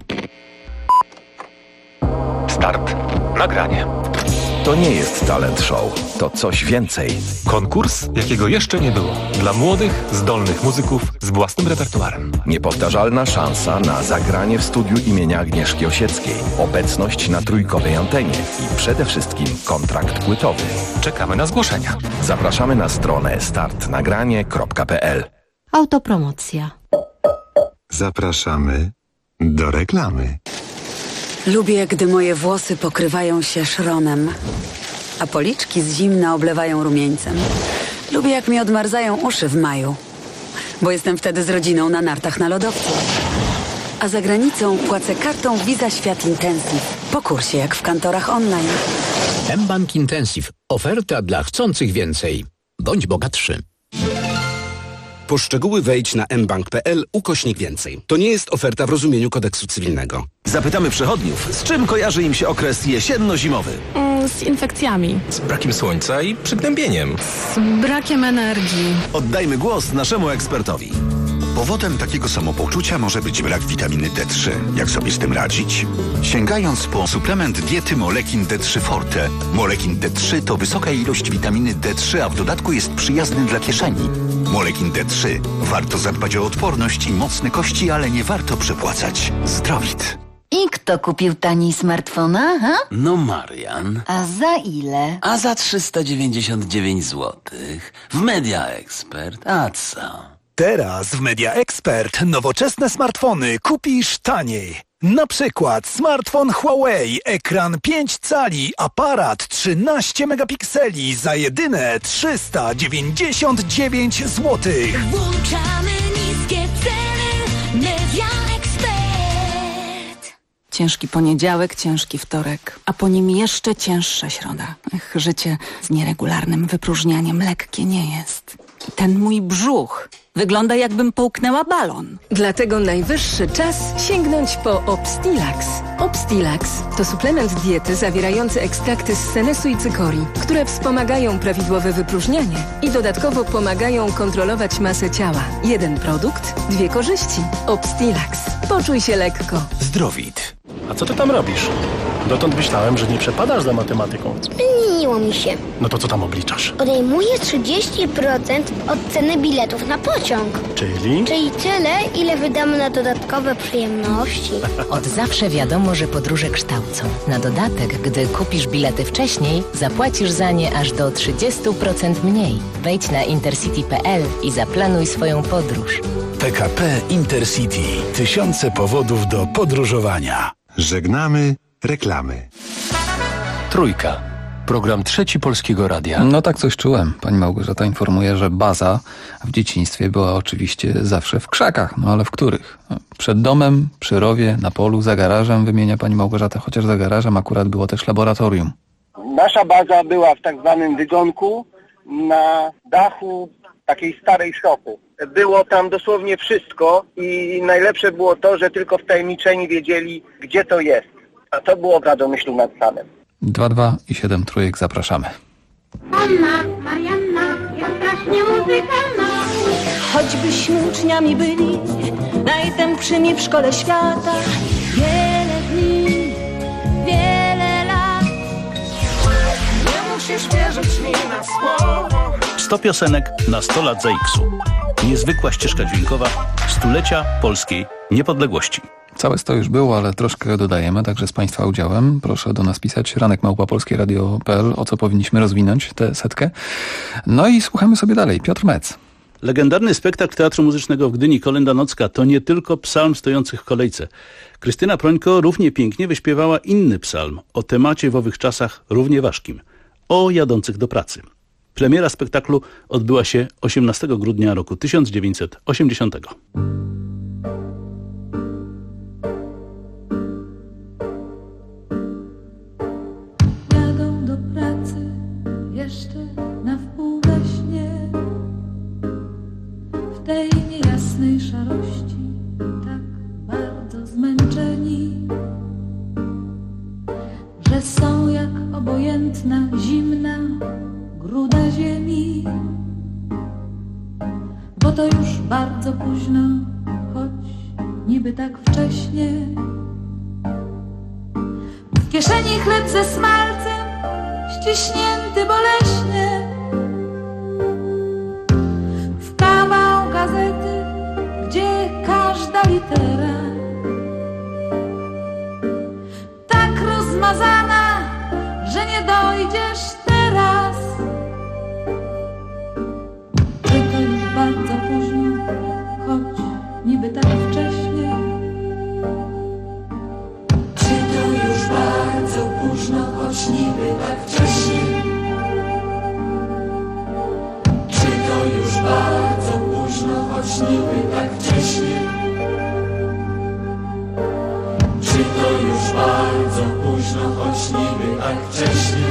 Start. Nagranie.
To nie jest talent show, to coś więcej.
Konkurs, jakiego jeszcze nie było. Dla młodych, zdolnych muzyków z własnym repertuarem.
Niepowtarzalna szansa na zagranie w studiu imienia Agnieszki Osieckiej. Obecność na trójkowej antenie i przede wszystkim kontrakt płytowy.
Czekamy na zgłoszenia.
Zapraszamy na stronę startnagranie.pl.
Autopromocja.
Zapraszamy do reklamy.
Lubię, gdy moje włosy pokrywają się szronem, a policzki z zimna oblewają rumieńcem. Lubię, jak mi odmarzają uszy w maju, bo jestem wtedy z rodziną na nartach na lodowcu. A za granicą płacę kartą Visa Świat Intensive. Po kursie, jak w kantorach online.
mBank Intensive. Oferta dla chcących więcej. Bądź bogatszy.
Po szczegóły wejdź na mbank.pl/więcej. To nie jest oferta w rozumieniu kodeksu cywilnego.
Zapytamy przechodniów, z czym kojarzy im się okres jesienno-zimowy.
Z infekcjami.
Z brakiem słońca i przygnębieniem.
Z brakiem energii.
Oddajmy głos naszemu ekspertowi.
Powodem takiego samopoczucia może być brak witaminy D3. Jak sobie z tym radzić? Sięgając po suplement diety Molekin D3 Forte. Molekin D3 to wysoka ilość witaminy D3, a w dodatku jest przyjazny dla kieszeni. Molekin D3. Warto zadbać o odporność i mocne kości, ale nie warto przepłacać. Zdrowit.
I kto kupił taniej smartfona, ha?
No Marian.
A za ile?
A za 399 zł. W Media Expert. A co?
Teraz w Media Expert nowoczesne smartfony kupisz taniej. Na przykład smartfon Huawei, ekran 5 cali, aparat 13 megapikseli za jedyne 399 zł.
Włączamy niskie ceny. Media Expert.
Ciężki poniedziałek, ciężki wtorek, a po nim jeszcze cięższa środa. Życie z nieregularnym wypróżnianiem lekkie nie jest. Ten mój brzuch wygląda, jakbym połknęła balon.
Dlatego najwyższy czas sięgnąć po Obstilax. Obstilax to suplement diety zawierający ekstrakty z senesu i cykorii, które wspomagają prawidłowe wypróżnianie i dodatkowo pomagają kontrolować masę ciała. Jeden produkt, dwie korzyści. Obstilax. Poczuj się lekko.
Zdrowit. A co ty tam robisz? Dotąd myślałem, że nie przepadasz za matematyką.
Zmieniło mi się.
No to co tam obliczasz?
Odejmuję 30% od ceny biletów na pociąg.
Czyli?
Czyli tyle, ile wydamy na dodatkowe przyjemności.
Od zawsze wiadomo, że podróże kształcą. Na dodatek, gdy kupisz bilety wcześniej, zapłacisz za nie aż do 30% mniej. Wejdź na intercity.pl i zaplanuj swoją podróż.
PKP Intercity. Tysiące powodów do podróżowania.
Żegnamy reklamy.
Trójka. Program Trzeci Polskiego Radia.
No tak coś czułem. Pani Małgorzata informuje, że baza w dzieciństwie była oczywiście zawsze w krzakach. No ale w których? Przed domem, przy rowie, na polu, za garażem, wymienia pani Małgorzata, chociaż za garażem akurat było też laboratorium.
Nasza baza była w tak zwanym wygonku na dachu takiej starej szopy. Było tam dosłownie wszystko i najlepsze było to, że tylko wtajemniczeni wiedzieli, gdzie to jest. A to było w Radomyślu nad Stanem.
2 i 7 trójek, zapraszamy.
Anna, Marianna jest strasznie muzykalna.
Choćbyśmy uczniami byli najtępszymi w szkole świata.
Wiele dni, wiele lat.
Nie musisz wierzyć mi na słowo.
100 piosenek na 100 lat za X-u. Niezwykła ścieżka dźwiękowa stulecia polskiej niepodległości.
Całe 100 już było, ale troszkę dodajemy, także z Państwa udziałem. Proszę do nas pisać ranek@polskieradio.pl, o co powinniśmy rozwinąć tę setkę. No i słuchamy sobie dalej. Piotr Mec.
Legendarny spektakl Teatru Muzycznego w Gdyni Kolenda Nocka to nie tylko psalm stojących w kolejce. Krystyna Prońko równie pięknie wyśpiewała inny psalm o temacie w owych czasach równie ważkim. O jadących do pracy. Premiera spektaklu odbyła się 18 grudnia roku 1980.
Jadą do pracy jeszcze na wpół we śnie. W tej niejasnej szarości tak bardzo zmęczeni, że są jak obojętna, zimna gruda ziemi. Bo to już bardzo późno, choć niby tak wcześnie. W kieszeni chleb ze smalcem, ściśnięty boleśnie. W kawał gazety, gdzie każda litera tak rozmazana, że nie dojdziesz teraz. Że to już bardzo późno,
choć niby tak wcześnie? Czy to już bardzo późno, choć niby tak wcześnie?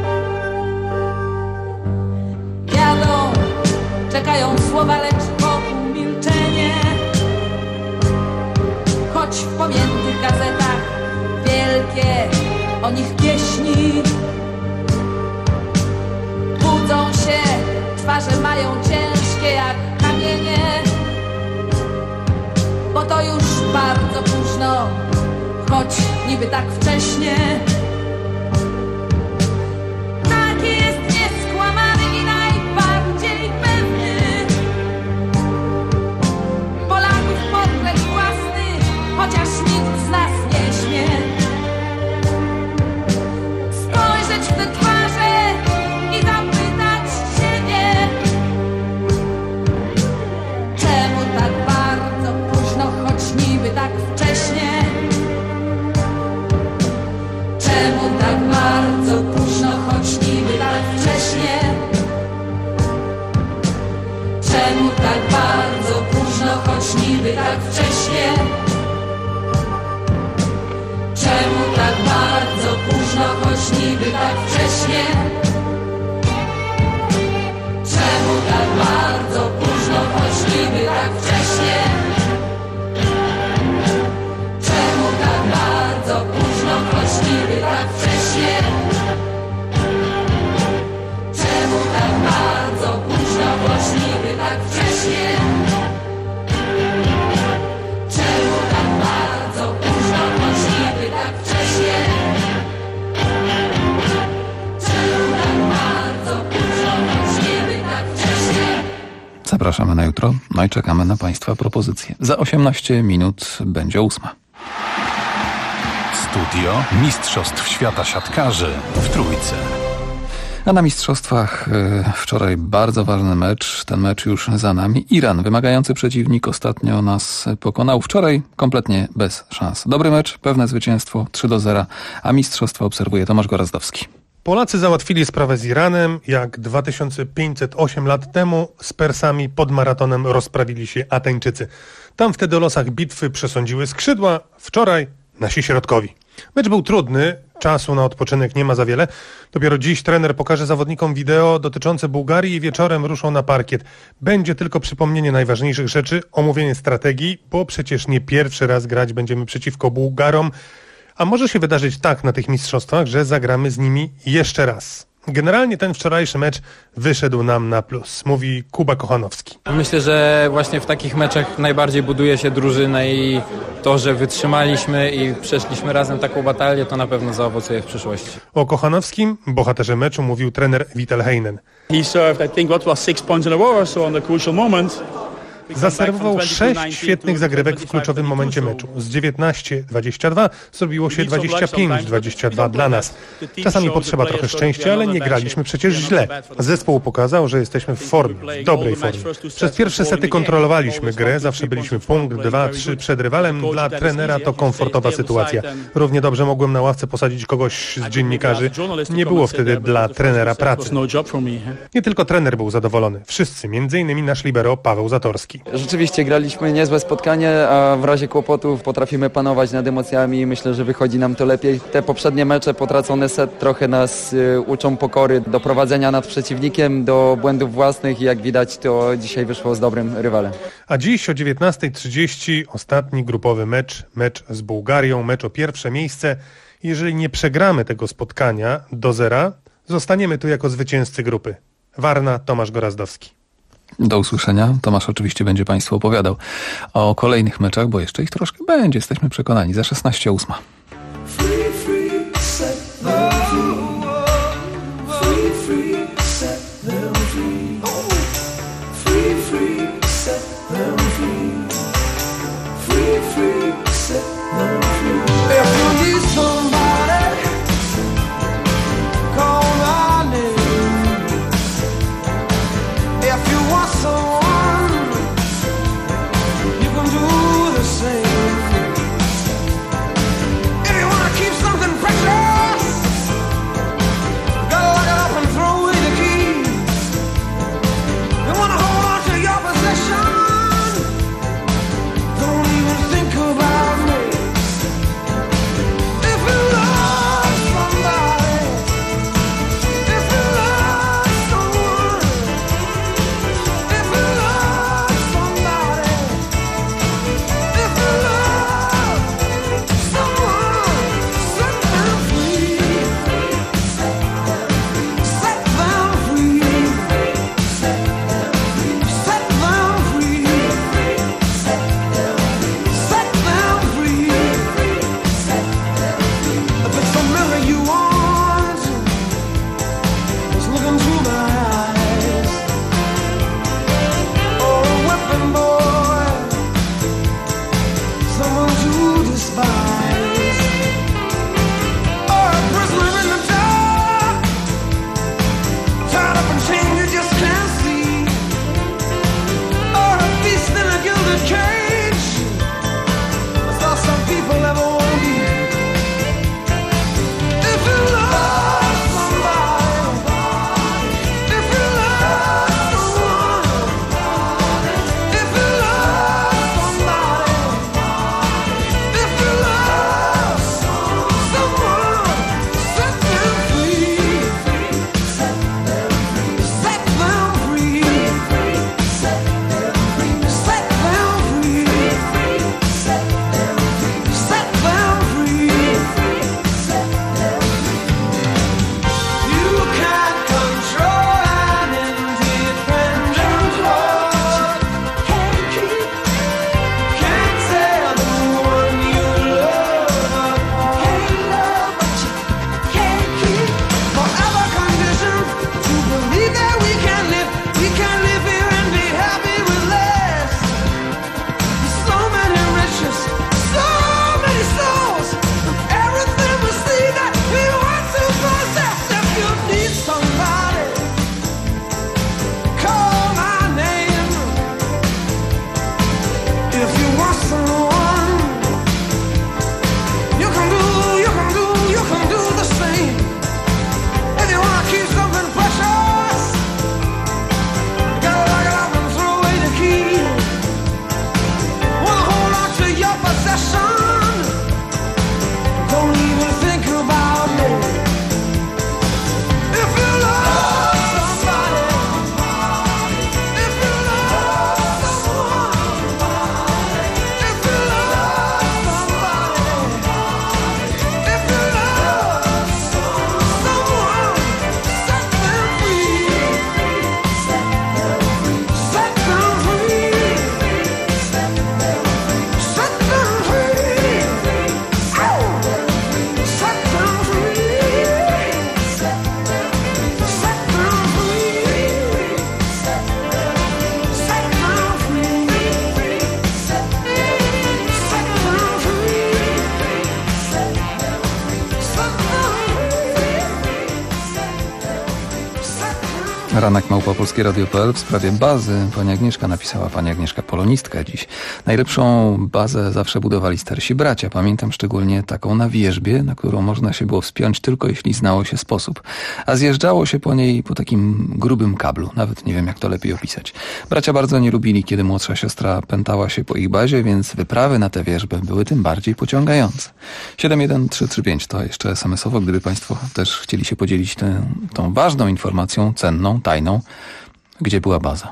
Jadą, czekają słowa, lecz wokół milczenie. Choć w pomiętych gazetach wielkie o nich pieśni. Budzą się, twarze mają ciężkie jak kamienie. Bo to już bardzo późno, choć niby tak wcześnie. Taki jest nieskłamany i najbardziej pewny Polaków portret własny, chociaż nikt z nas nie śmie spojrzeć w te twarze i zapytać siebie, czemu tak bardzo późno, choć niby tak wcześnie? Czemu tak bardzo późno, choć niby tak wcześnie? Czemu tak bardzo późno, choć niby tak wcześnie? Czemu tak bardzo późno, choć niby tak wcześnie? Czemu tak bardzo późno, choć niby tak wcześnie? Czemu tak bardzo późno, choć niby tak wcześnie? Czemu tak bardzo późno, choć niby tak wcześnie? Czemu tak bardzo późno, choć niby tak wcześnie? Czemu tak bardzo późno, choć niby tak wcześnie?
Zapraszamy na jutro, no i czekamy na Państwa propozycje. Za 18 minut będzie 8.
Studio Mistrzostw Świata Siatkarzy w Trójce.
A na mistrzostwach wczoraj bardzo ważny mecz. Ten mecz już za nami. Iran, wymagający przeciwnik, ostatnio nas pokonał. Wczoraj kompletnie bez szans. Dobry mecz, pewne zwycięstwo 3-0, a mistrzostwa obserwuje Tomasz Gorazdowski.
Polacy załatwili sprawę z Iranem, jak 2508 lat temu z Persami pod maratonem rozprawili się Ateńczycy. Tam wtedy o losach bitwy przesądziły skrzydła, wczoraj nasi środkowi. Mecz był trudny, czasu na odpoczynek nie ma za wiele. Dopiero dziś trener pokaże zawodnikom wideo dotyczące Bułgarii i wieczorem ruszą na parkiet. Będzie tylko przypomnienie najważniejszych rzeczy, omówienie strategii, bo przecież nie pierwszy raz grać będziemy przeciwko Bułgarom. A może się wydarzyć tak na tych mistrzostwach, że zagramy z nimi jeszcze raz. Generalnie ten wczorajszy mecz wyszedł nam na plus, mówi Kuba Kochanowski.
Myślę, że właśnie w takich meczach najbardziej buduje się drużynę i to, że wytrzymaliśmy i przeszliśmy razem taką batalię, to na pewno zaowocuje w przyszłości.
O Kochanowskim, bohaterze meczu, mówił trener Vital Heinen.
He served, I think, 6 points in a row or so on the crucial moment.
Zaserwował 6 świetnych zagrywek w kluczowym momencie meczu. Z 19-22 zrobiło się 25-22 dla nas. Czasami potrzeba trochę szczęścia, ale nie graliśmy przecież źle. Zespół pokazał, że jesteśmy w formie, w dobrej formie. Przez pierwsze sety kontrolowaliśmy grę, zawsze byliśmy punkt, 2, 3 przed rywalem. Dla trenera to komfortowa sytuacja. Równie dobrze mogłem na ławce posadzić kogoś z dziennikarzy. Nie było wtedy dla trenera pracy. Nie tylko trener był zadowolony. Wszyscy, m.in. nasz libero Paweł Zatorski.
Rzeczywiście graliśmy niezłe spotkanie, a w razie kłopotów potrafimy panować nad emocjami i myślę, że wychodzi nam to lepiej. Te poprzednie mecze, potracony set trochę nas uczą pokory, do prowadzenia nad przeciwnikiem, do błędów własnych i jak widać to dzisiaj wyszło z dobrym rywalem.
A dziś o 19:30 ostatni grupowy mecz z Bułgarią, mecz o pierwsze miejsce. Jeżeli nie przegramy tego spotkania do 0, zostaniemy tu jako zwycięzcy grupy. Warna, Tomasz Gorazdowski.
Do usłyszenia. Tomasz oczywiście będzie Państwu opowiadał o kolejnych meczach, bo jeszcze ich troszkę będzie, jesteśmy przekonani. Za 16:08. Ranek@polskieradio.pl w sprawie bazy. Pani Agnieszka napisała, pani Agnieszka polonistka dziś. Najlepszą bazę zawsze budowali starsi bracia. Pamiętam szczególnie taką na wierzbie, na którą można się było wspiąć tylko jeśli znało się sposób. A zjeżdżało się po niej po takim grubym kablu. Nawet nie wiem, jak to lepiej opisać. Bracia bardzo nie lubili, kiedy młodsza siostra pętała się po ich bazie, więc wyprawy na tę wierzbę były tym bardziej pociągające. 71335 to jeszcze SMS-owo, gdyby państwo też chcieli się podzielić tą ważną informacją, cenną, tajną, gdzie była baza.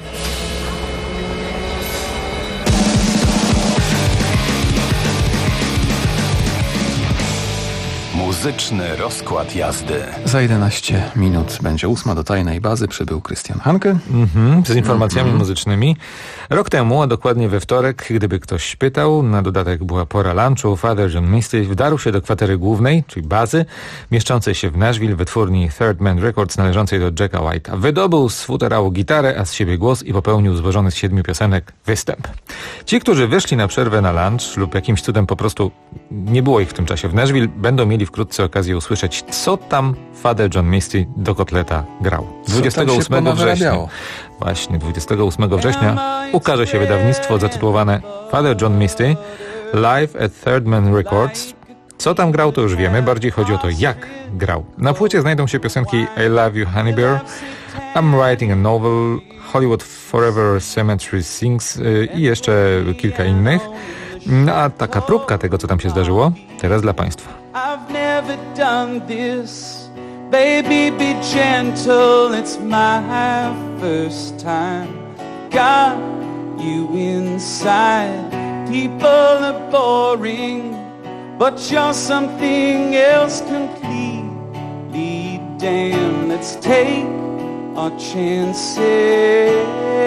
Muzyczny rozkład jazdy.
Za 11 minut będzie 8 do tajnej bazy. Przybył Krystian Hanke.
Z informacjami muzycznymi. Rok temu, a dokładnie we wtorek, gdyby ktoś pytał, na dodatek była pora lunchu, Father John Misty wdarł się do kwatery głównej, czyli bazy, mieszczącej się w Nashville, wytwórni Third Man Records należącej do Jacka White'a. Wydobył z futerału gitarę, a z siebie głos i popełnił złożony z 7 piosenek występ. Ci, którzy wyszli na przerwę na lunch lub jakimś cudem po prostu nie było ich w tym czasie w Nashville, będą mieli wkrótce okazję usłyszeć, co tam Father John Misty do kotleta grał. 28 września. Właśnie, 28 września ukaże się wydawnictwo zatytułowane Father John Misty Live at Third Man Records. Co tam grał, to już wiemy, bardziej chodzi o to, jak grał. Na płycie znajdą się piosenki I Love You Honey Bear, I'm Writing a Novel, Hollywood Forever Cemetery Sings i jeszcze kilka innych. No a taka próbka tego, co tam się zdarzyło, teraz dla państwa.
I've never done this. Baby, be gentle, it's my first time. Got you inside. People are boring, but you're something else completely. Damn, let's take our chances.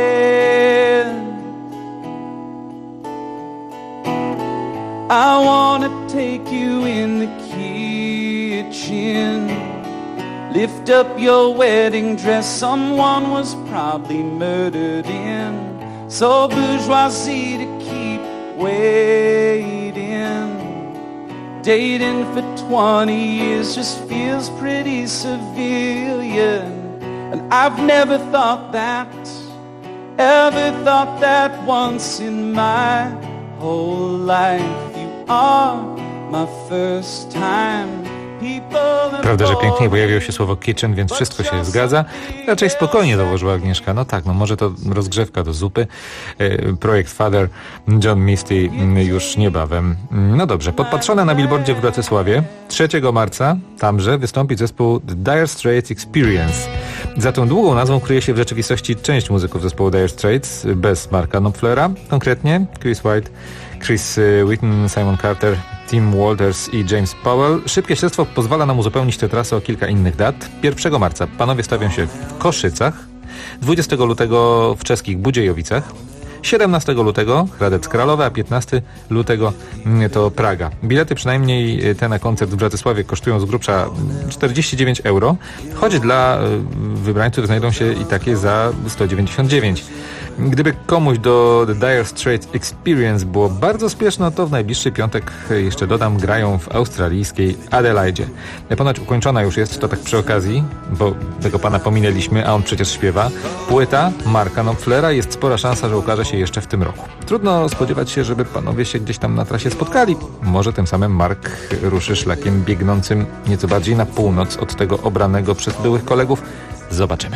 I wanna take you in the kitchen, lift up your wedding dress someone was probably murdered in. So bourgeoisie to keep waiting. Dating for 20 years just feels pretty civilian. And I've never thought that, ever thought that once in my whole life. You are my first time.
Prawda, że pięknie pojawiło się słowo kitchen, więc wszystko się zgadza. Raczej spokojnie dołożyła Agnieszka. No tak, no może to rozgrzewka do zupy. Projekt Father John Misty już niebawem. No dobrze, podpatrzone na billboardzie w Bratysławie 3 marca tamże wystąpi zespół The Dire Straits Experience. Za tą długą nazwą kryje się w rzeczywistości część muzyków zespołu Dire Straits bez Marka Knopflera, konkretnie Chris White, Chris Whitten, Simon Carter, Tim Walters i James Powell. Szybkie śledztwo pozwala nam uzupełnić tę trasę o kilka innych dat. 1 marca panowie stawią się w Koszycach, 20 lutego w czeskich Budziejowicach, 17 lutego Hradec Kralowy, a 15 lutego to Praga. Bilety przynajmniej te na koncert w Bratysławie kosztują z grubsza 49 euro, choć dla wybrańców znajdą się i takie za 199. Gdyby komuś do The Dire Straits Experience było bardzo spieszno, to w najbliższy piątek, jeszcze dodam, grają w australijskiej Adelaide. Ponoć ukończona już jest, to tak przy okazji, bo tego pana pominęliśmy, a on przecież śpiewa. Płyta Marka Knopflera, jest spora szansa, że ukaże się jeszcze w tym roku. Trudno spodziewać się, żeby panowie się gdzieś tam na trasie spotkali. Może tym samym Mark ruszy szlakiem biegnącym nieco bardziej na północ od tego obranego przez byłych kolegów. Zobaczymy.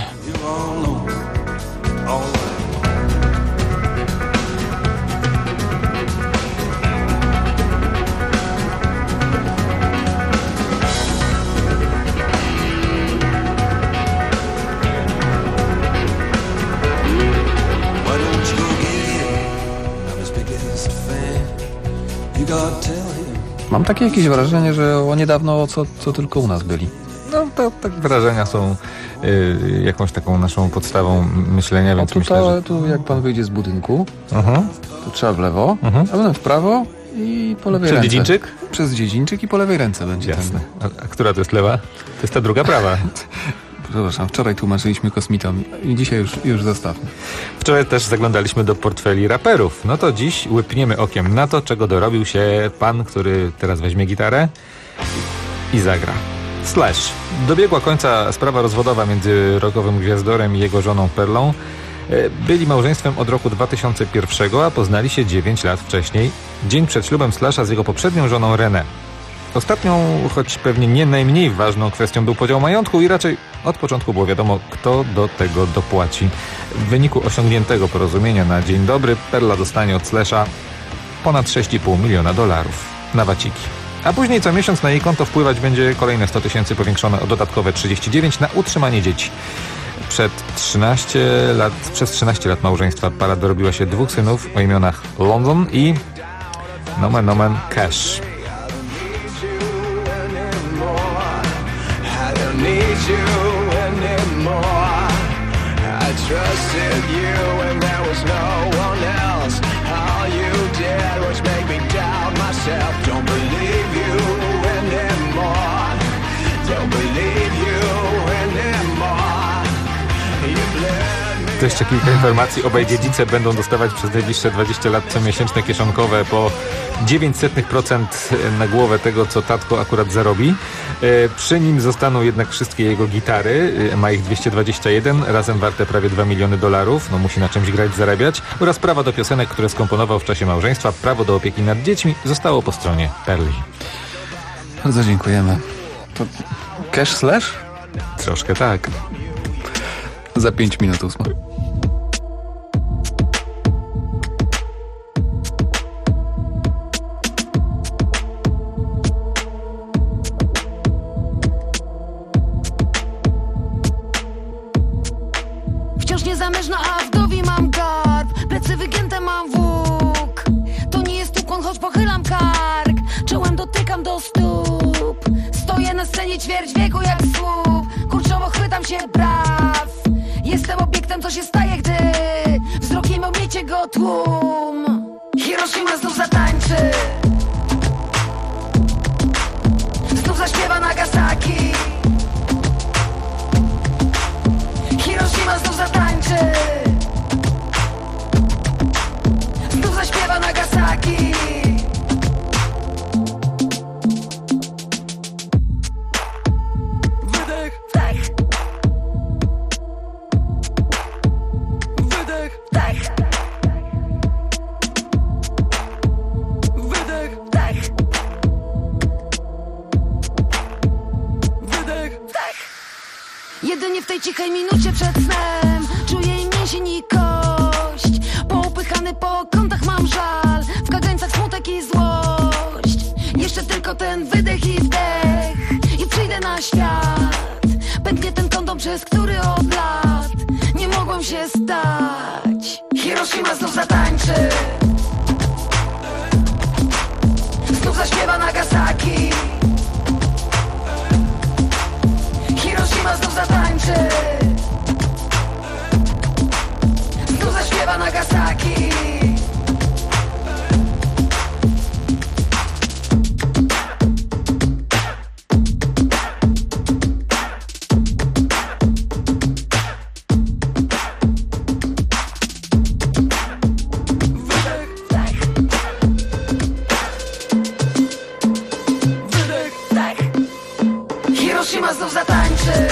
Mam takie jakieś wrażenie, że o niedawno co tylko u nas byli.
No to tak wrażenia są jakąś taką naszą podstawą myślenia, więc myślę, że...
Tu jak pan wyjdzie z budynku, to trzeba w lewo, a potem w prawo i po lewej ręce.
Przez dziedzińczyk?
Przez dziedzińczyk i po lewej ręce będzie.
Jasne. A która to jest lewa? To jest ta druga prawa.
Przepraszam, wczoraj tłumaczyliśmy kosmitom i dzisiaj już zostawmy.
Wczoraj też zaglądaliśmy do portfeli raperów. No to dziś łypniemy okiem na to, czego dorobił się pan, który teraz weźmie gitarę i zagra. Slash. Dobiegła końca sprawa rozwodowa między rockowym gwiazdorem i jego żoną Perlą. Byli małżeństwem od roku 2001, a poznali się 9 lat wcześniej, dzień przed ślubem Slasha z jego poprzednią żoną Renée. Ostatnią, choć pewnie nie najmniej ważną kwestią był podział majątku i raczej od początku było wiadomo, kto do tego dopłaci. W wyniku osiągniętego porozumienia na dzień dobry Perla dostanie od Slasha ponad $6,5 miliona na waciki. A później co miesiąc na jej konto wpływać będzie kolejne 100 000 powiększone o dodatkowe 39 na utrzymanie dzieci. Przez 13 lat małżeństwa para dorobiła się 2 synów o imionach London i nomen omen Cash. To jeszcze kilka informacji. Obaj dziedzice będą dostawać przez najbliższe 20 lat comiesięczne kieszonkowe po 0,09% na głowę tego, co tatko akurat zarobi. Przy nim zostaną jednak wszystkie jego gitary. Ma ich 221, razem warte prawie $2 miliony. No musi na czymś grać, zarabiać. Oraz prawa do piosenek, które skomponował w czasie małżeństwa. Prawo do opieki nad dziećmi zostało po stronie Perli.
Bardzo dziękujemy. To Cash Slash?
Troszkę tak.
Za 5 minut 8.
Wciąż niezamężna, a w głowie mam garb. Plecy wygięte mam włók. To nie jest ukłon, choć pochylam kark. Czołem dotykam do stóp. Stoję na scenie ćwierć wieku jak słup. Kurczowo chwytam się braw. Jestem obiektem, co się staje, gdy wzrokiem omiecie go tłum. Hiroshima znów zatańczy. Znów zaśpiewa Nagasaki. Hiroshima znów zatańczy. Znów zaśpiewa Nagasaki. Wydech, wdech. Wydech, wdech. Wydech, wdech. Wydech, wdech. Jedynie w tej cichej minucie przed snem czuję i mięsień i kość. Poupychany po kątach mam żal, w kagańcach smutek i złość. Jeszcze tylko ten wydech i wdech i przyjdę na świat. Pęknie ten kondom, przez który od lat nie mogłem się stać. Hiroshima znów zatańczy. Znów zaśpiewa Nagasaki. Hiroshima znów zatańczy. Znów zaśpiewa Nagasaki. Wydech, wdech. Wydech, wdech. Hiroshima znów zatańczy.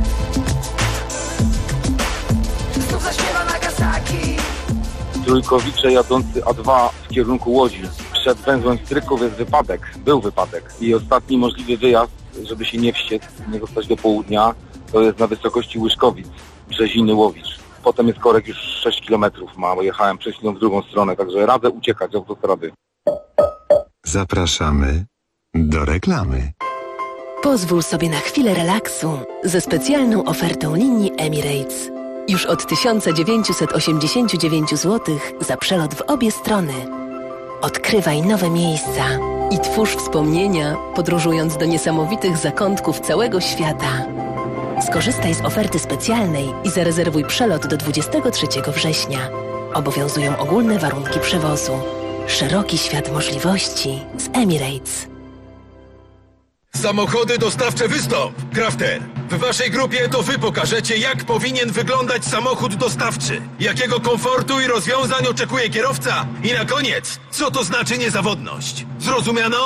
Znów zaśpiewa Nagasaki.
Trójkowicze jadący A2 w kierunku Łodzi. Przed węzłem Stryków jest wypadek. Był wypadek. I ostatni możliwy wyjazd, żeby się nie wściec, nie zostać do południa, to jest na wysokości Łyszkowic, Brzeziny, Łowicz. Potem jest korek już 6 km ma, bo jechałem przed chwilą w drugą stronę, także radzę uciekać z autostrady.
Zapraszamy do reklamy.
Pozwól sobie na chwilę relaksu ze specjalną ofertą linii Emirates. Już od 1989 zł za przelot w obie strony. Odkrywaj nowe miejsca i twórz wspomnienia, podróżując do niesamowitych zakątków całego świata. Skorzystaj z oferty specjalnej i zarezerwuj przelot do 23 września. Obowiązują ogólne warunki przewozu. Szeroki świat możliwości z Emirates.
Samochody dostawcze Wystąp. Crafter. W waszej grupie to wy pokażecie, jak powinien wyglądać samochód dostawczy. Jakiego komfortu i rozwiązań oczekuje kierowca. I na koniec, co to znaczy niezawodność. Zrozumiano?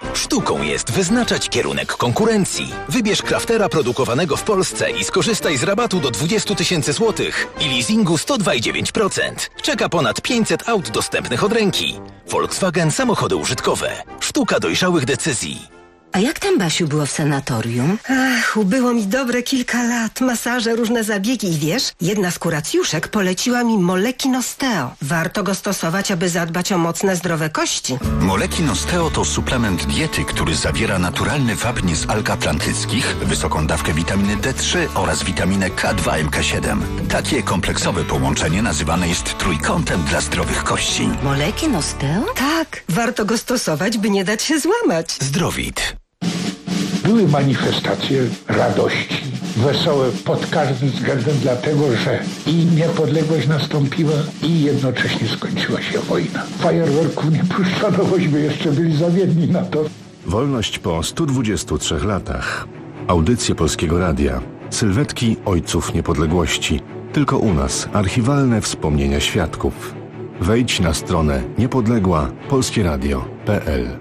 Sztuką jest wyznaczać kierunek konkurencji. Wybierz Craftera produkowanego w Polsce i skorzystaj z rabatu do 20 000 złotych i leasingu 102,9%. Czeka ponad 500 aut dostępnych od ręki. Volkswagen samochody użytkowe. Sztuka dojrzałych decyzji.
A jak tam, Basiu, było w sanatorium?
Ach, ubyło mi dobre kilka lat. Masaże, różne zabiegi i wiesz, jedna z kuracjuszek poleciła mi Molekin Osteo. Warto go stosować, aby zadbać o mocne, zdrowe kości.
Molekin Osteo to suplement diety, który zawiera naturalny wapń z alg atlantyckich, wysoką dawkę witaminy D3 oraz witaminę K2 MK7. Takie kompleksowe połączenie nazywane jest trójkątem dla zdrowych kości.
Molekin Osteo?
Tak, warto go stosować, by nie dać się złamać.
Zdrowit.
Były manifestacje radości, wesołe pod każdym względem, dlatego że i niepodległość nastąpiła i jednocześnie skończyła się wojna. Fajerwerków nie puszczono, bośmy jeszcze byli zawiedni na to.
Wolność po 123 latach. Audycje Polskiego Radia. Sylwetki ojców niepodległości. Tylko u nas archiwalne wspomnienia świadków. Wejdź na stronę niepodległa.polskieradio.pl.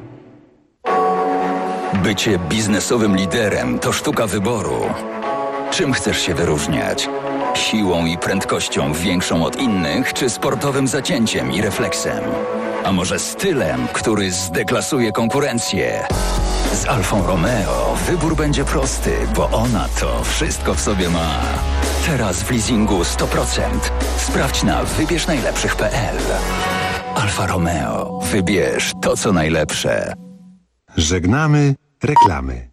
Bycie biznesowym liderem to sztuka wyboru. Czym chcesz się wyróżniać? Siłą i prędkością większą od innych, czy sportowym zacięciem i refleksem? A może stylem, który zdeklasuje konkurencję? Z Alfą Romeo wybór będzie prosty, bo ona to wszystko w sobie ma. Teraz w leasingu 100%. Sprawdź na wybiersznajlepszych.pl. Alfa Romeo. Wybierz to, co najlepsze.
Żegnamy reklamy.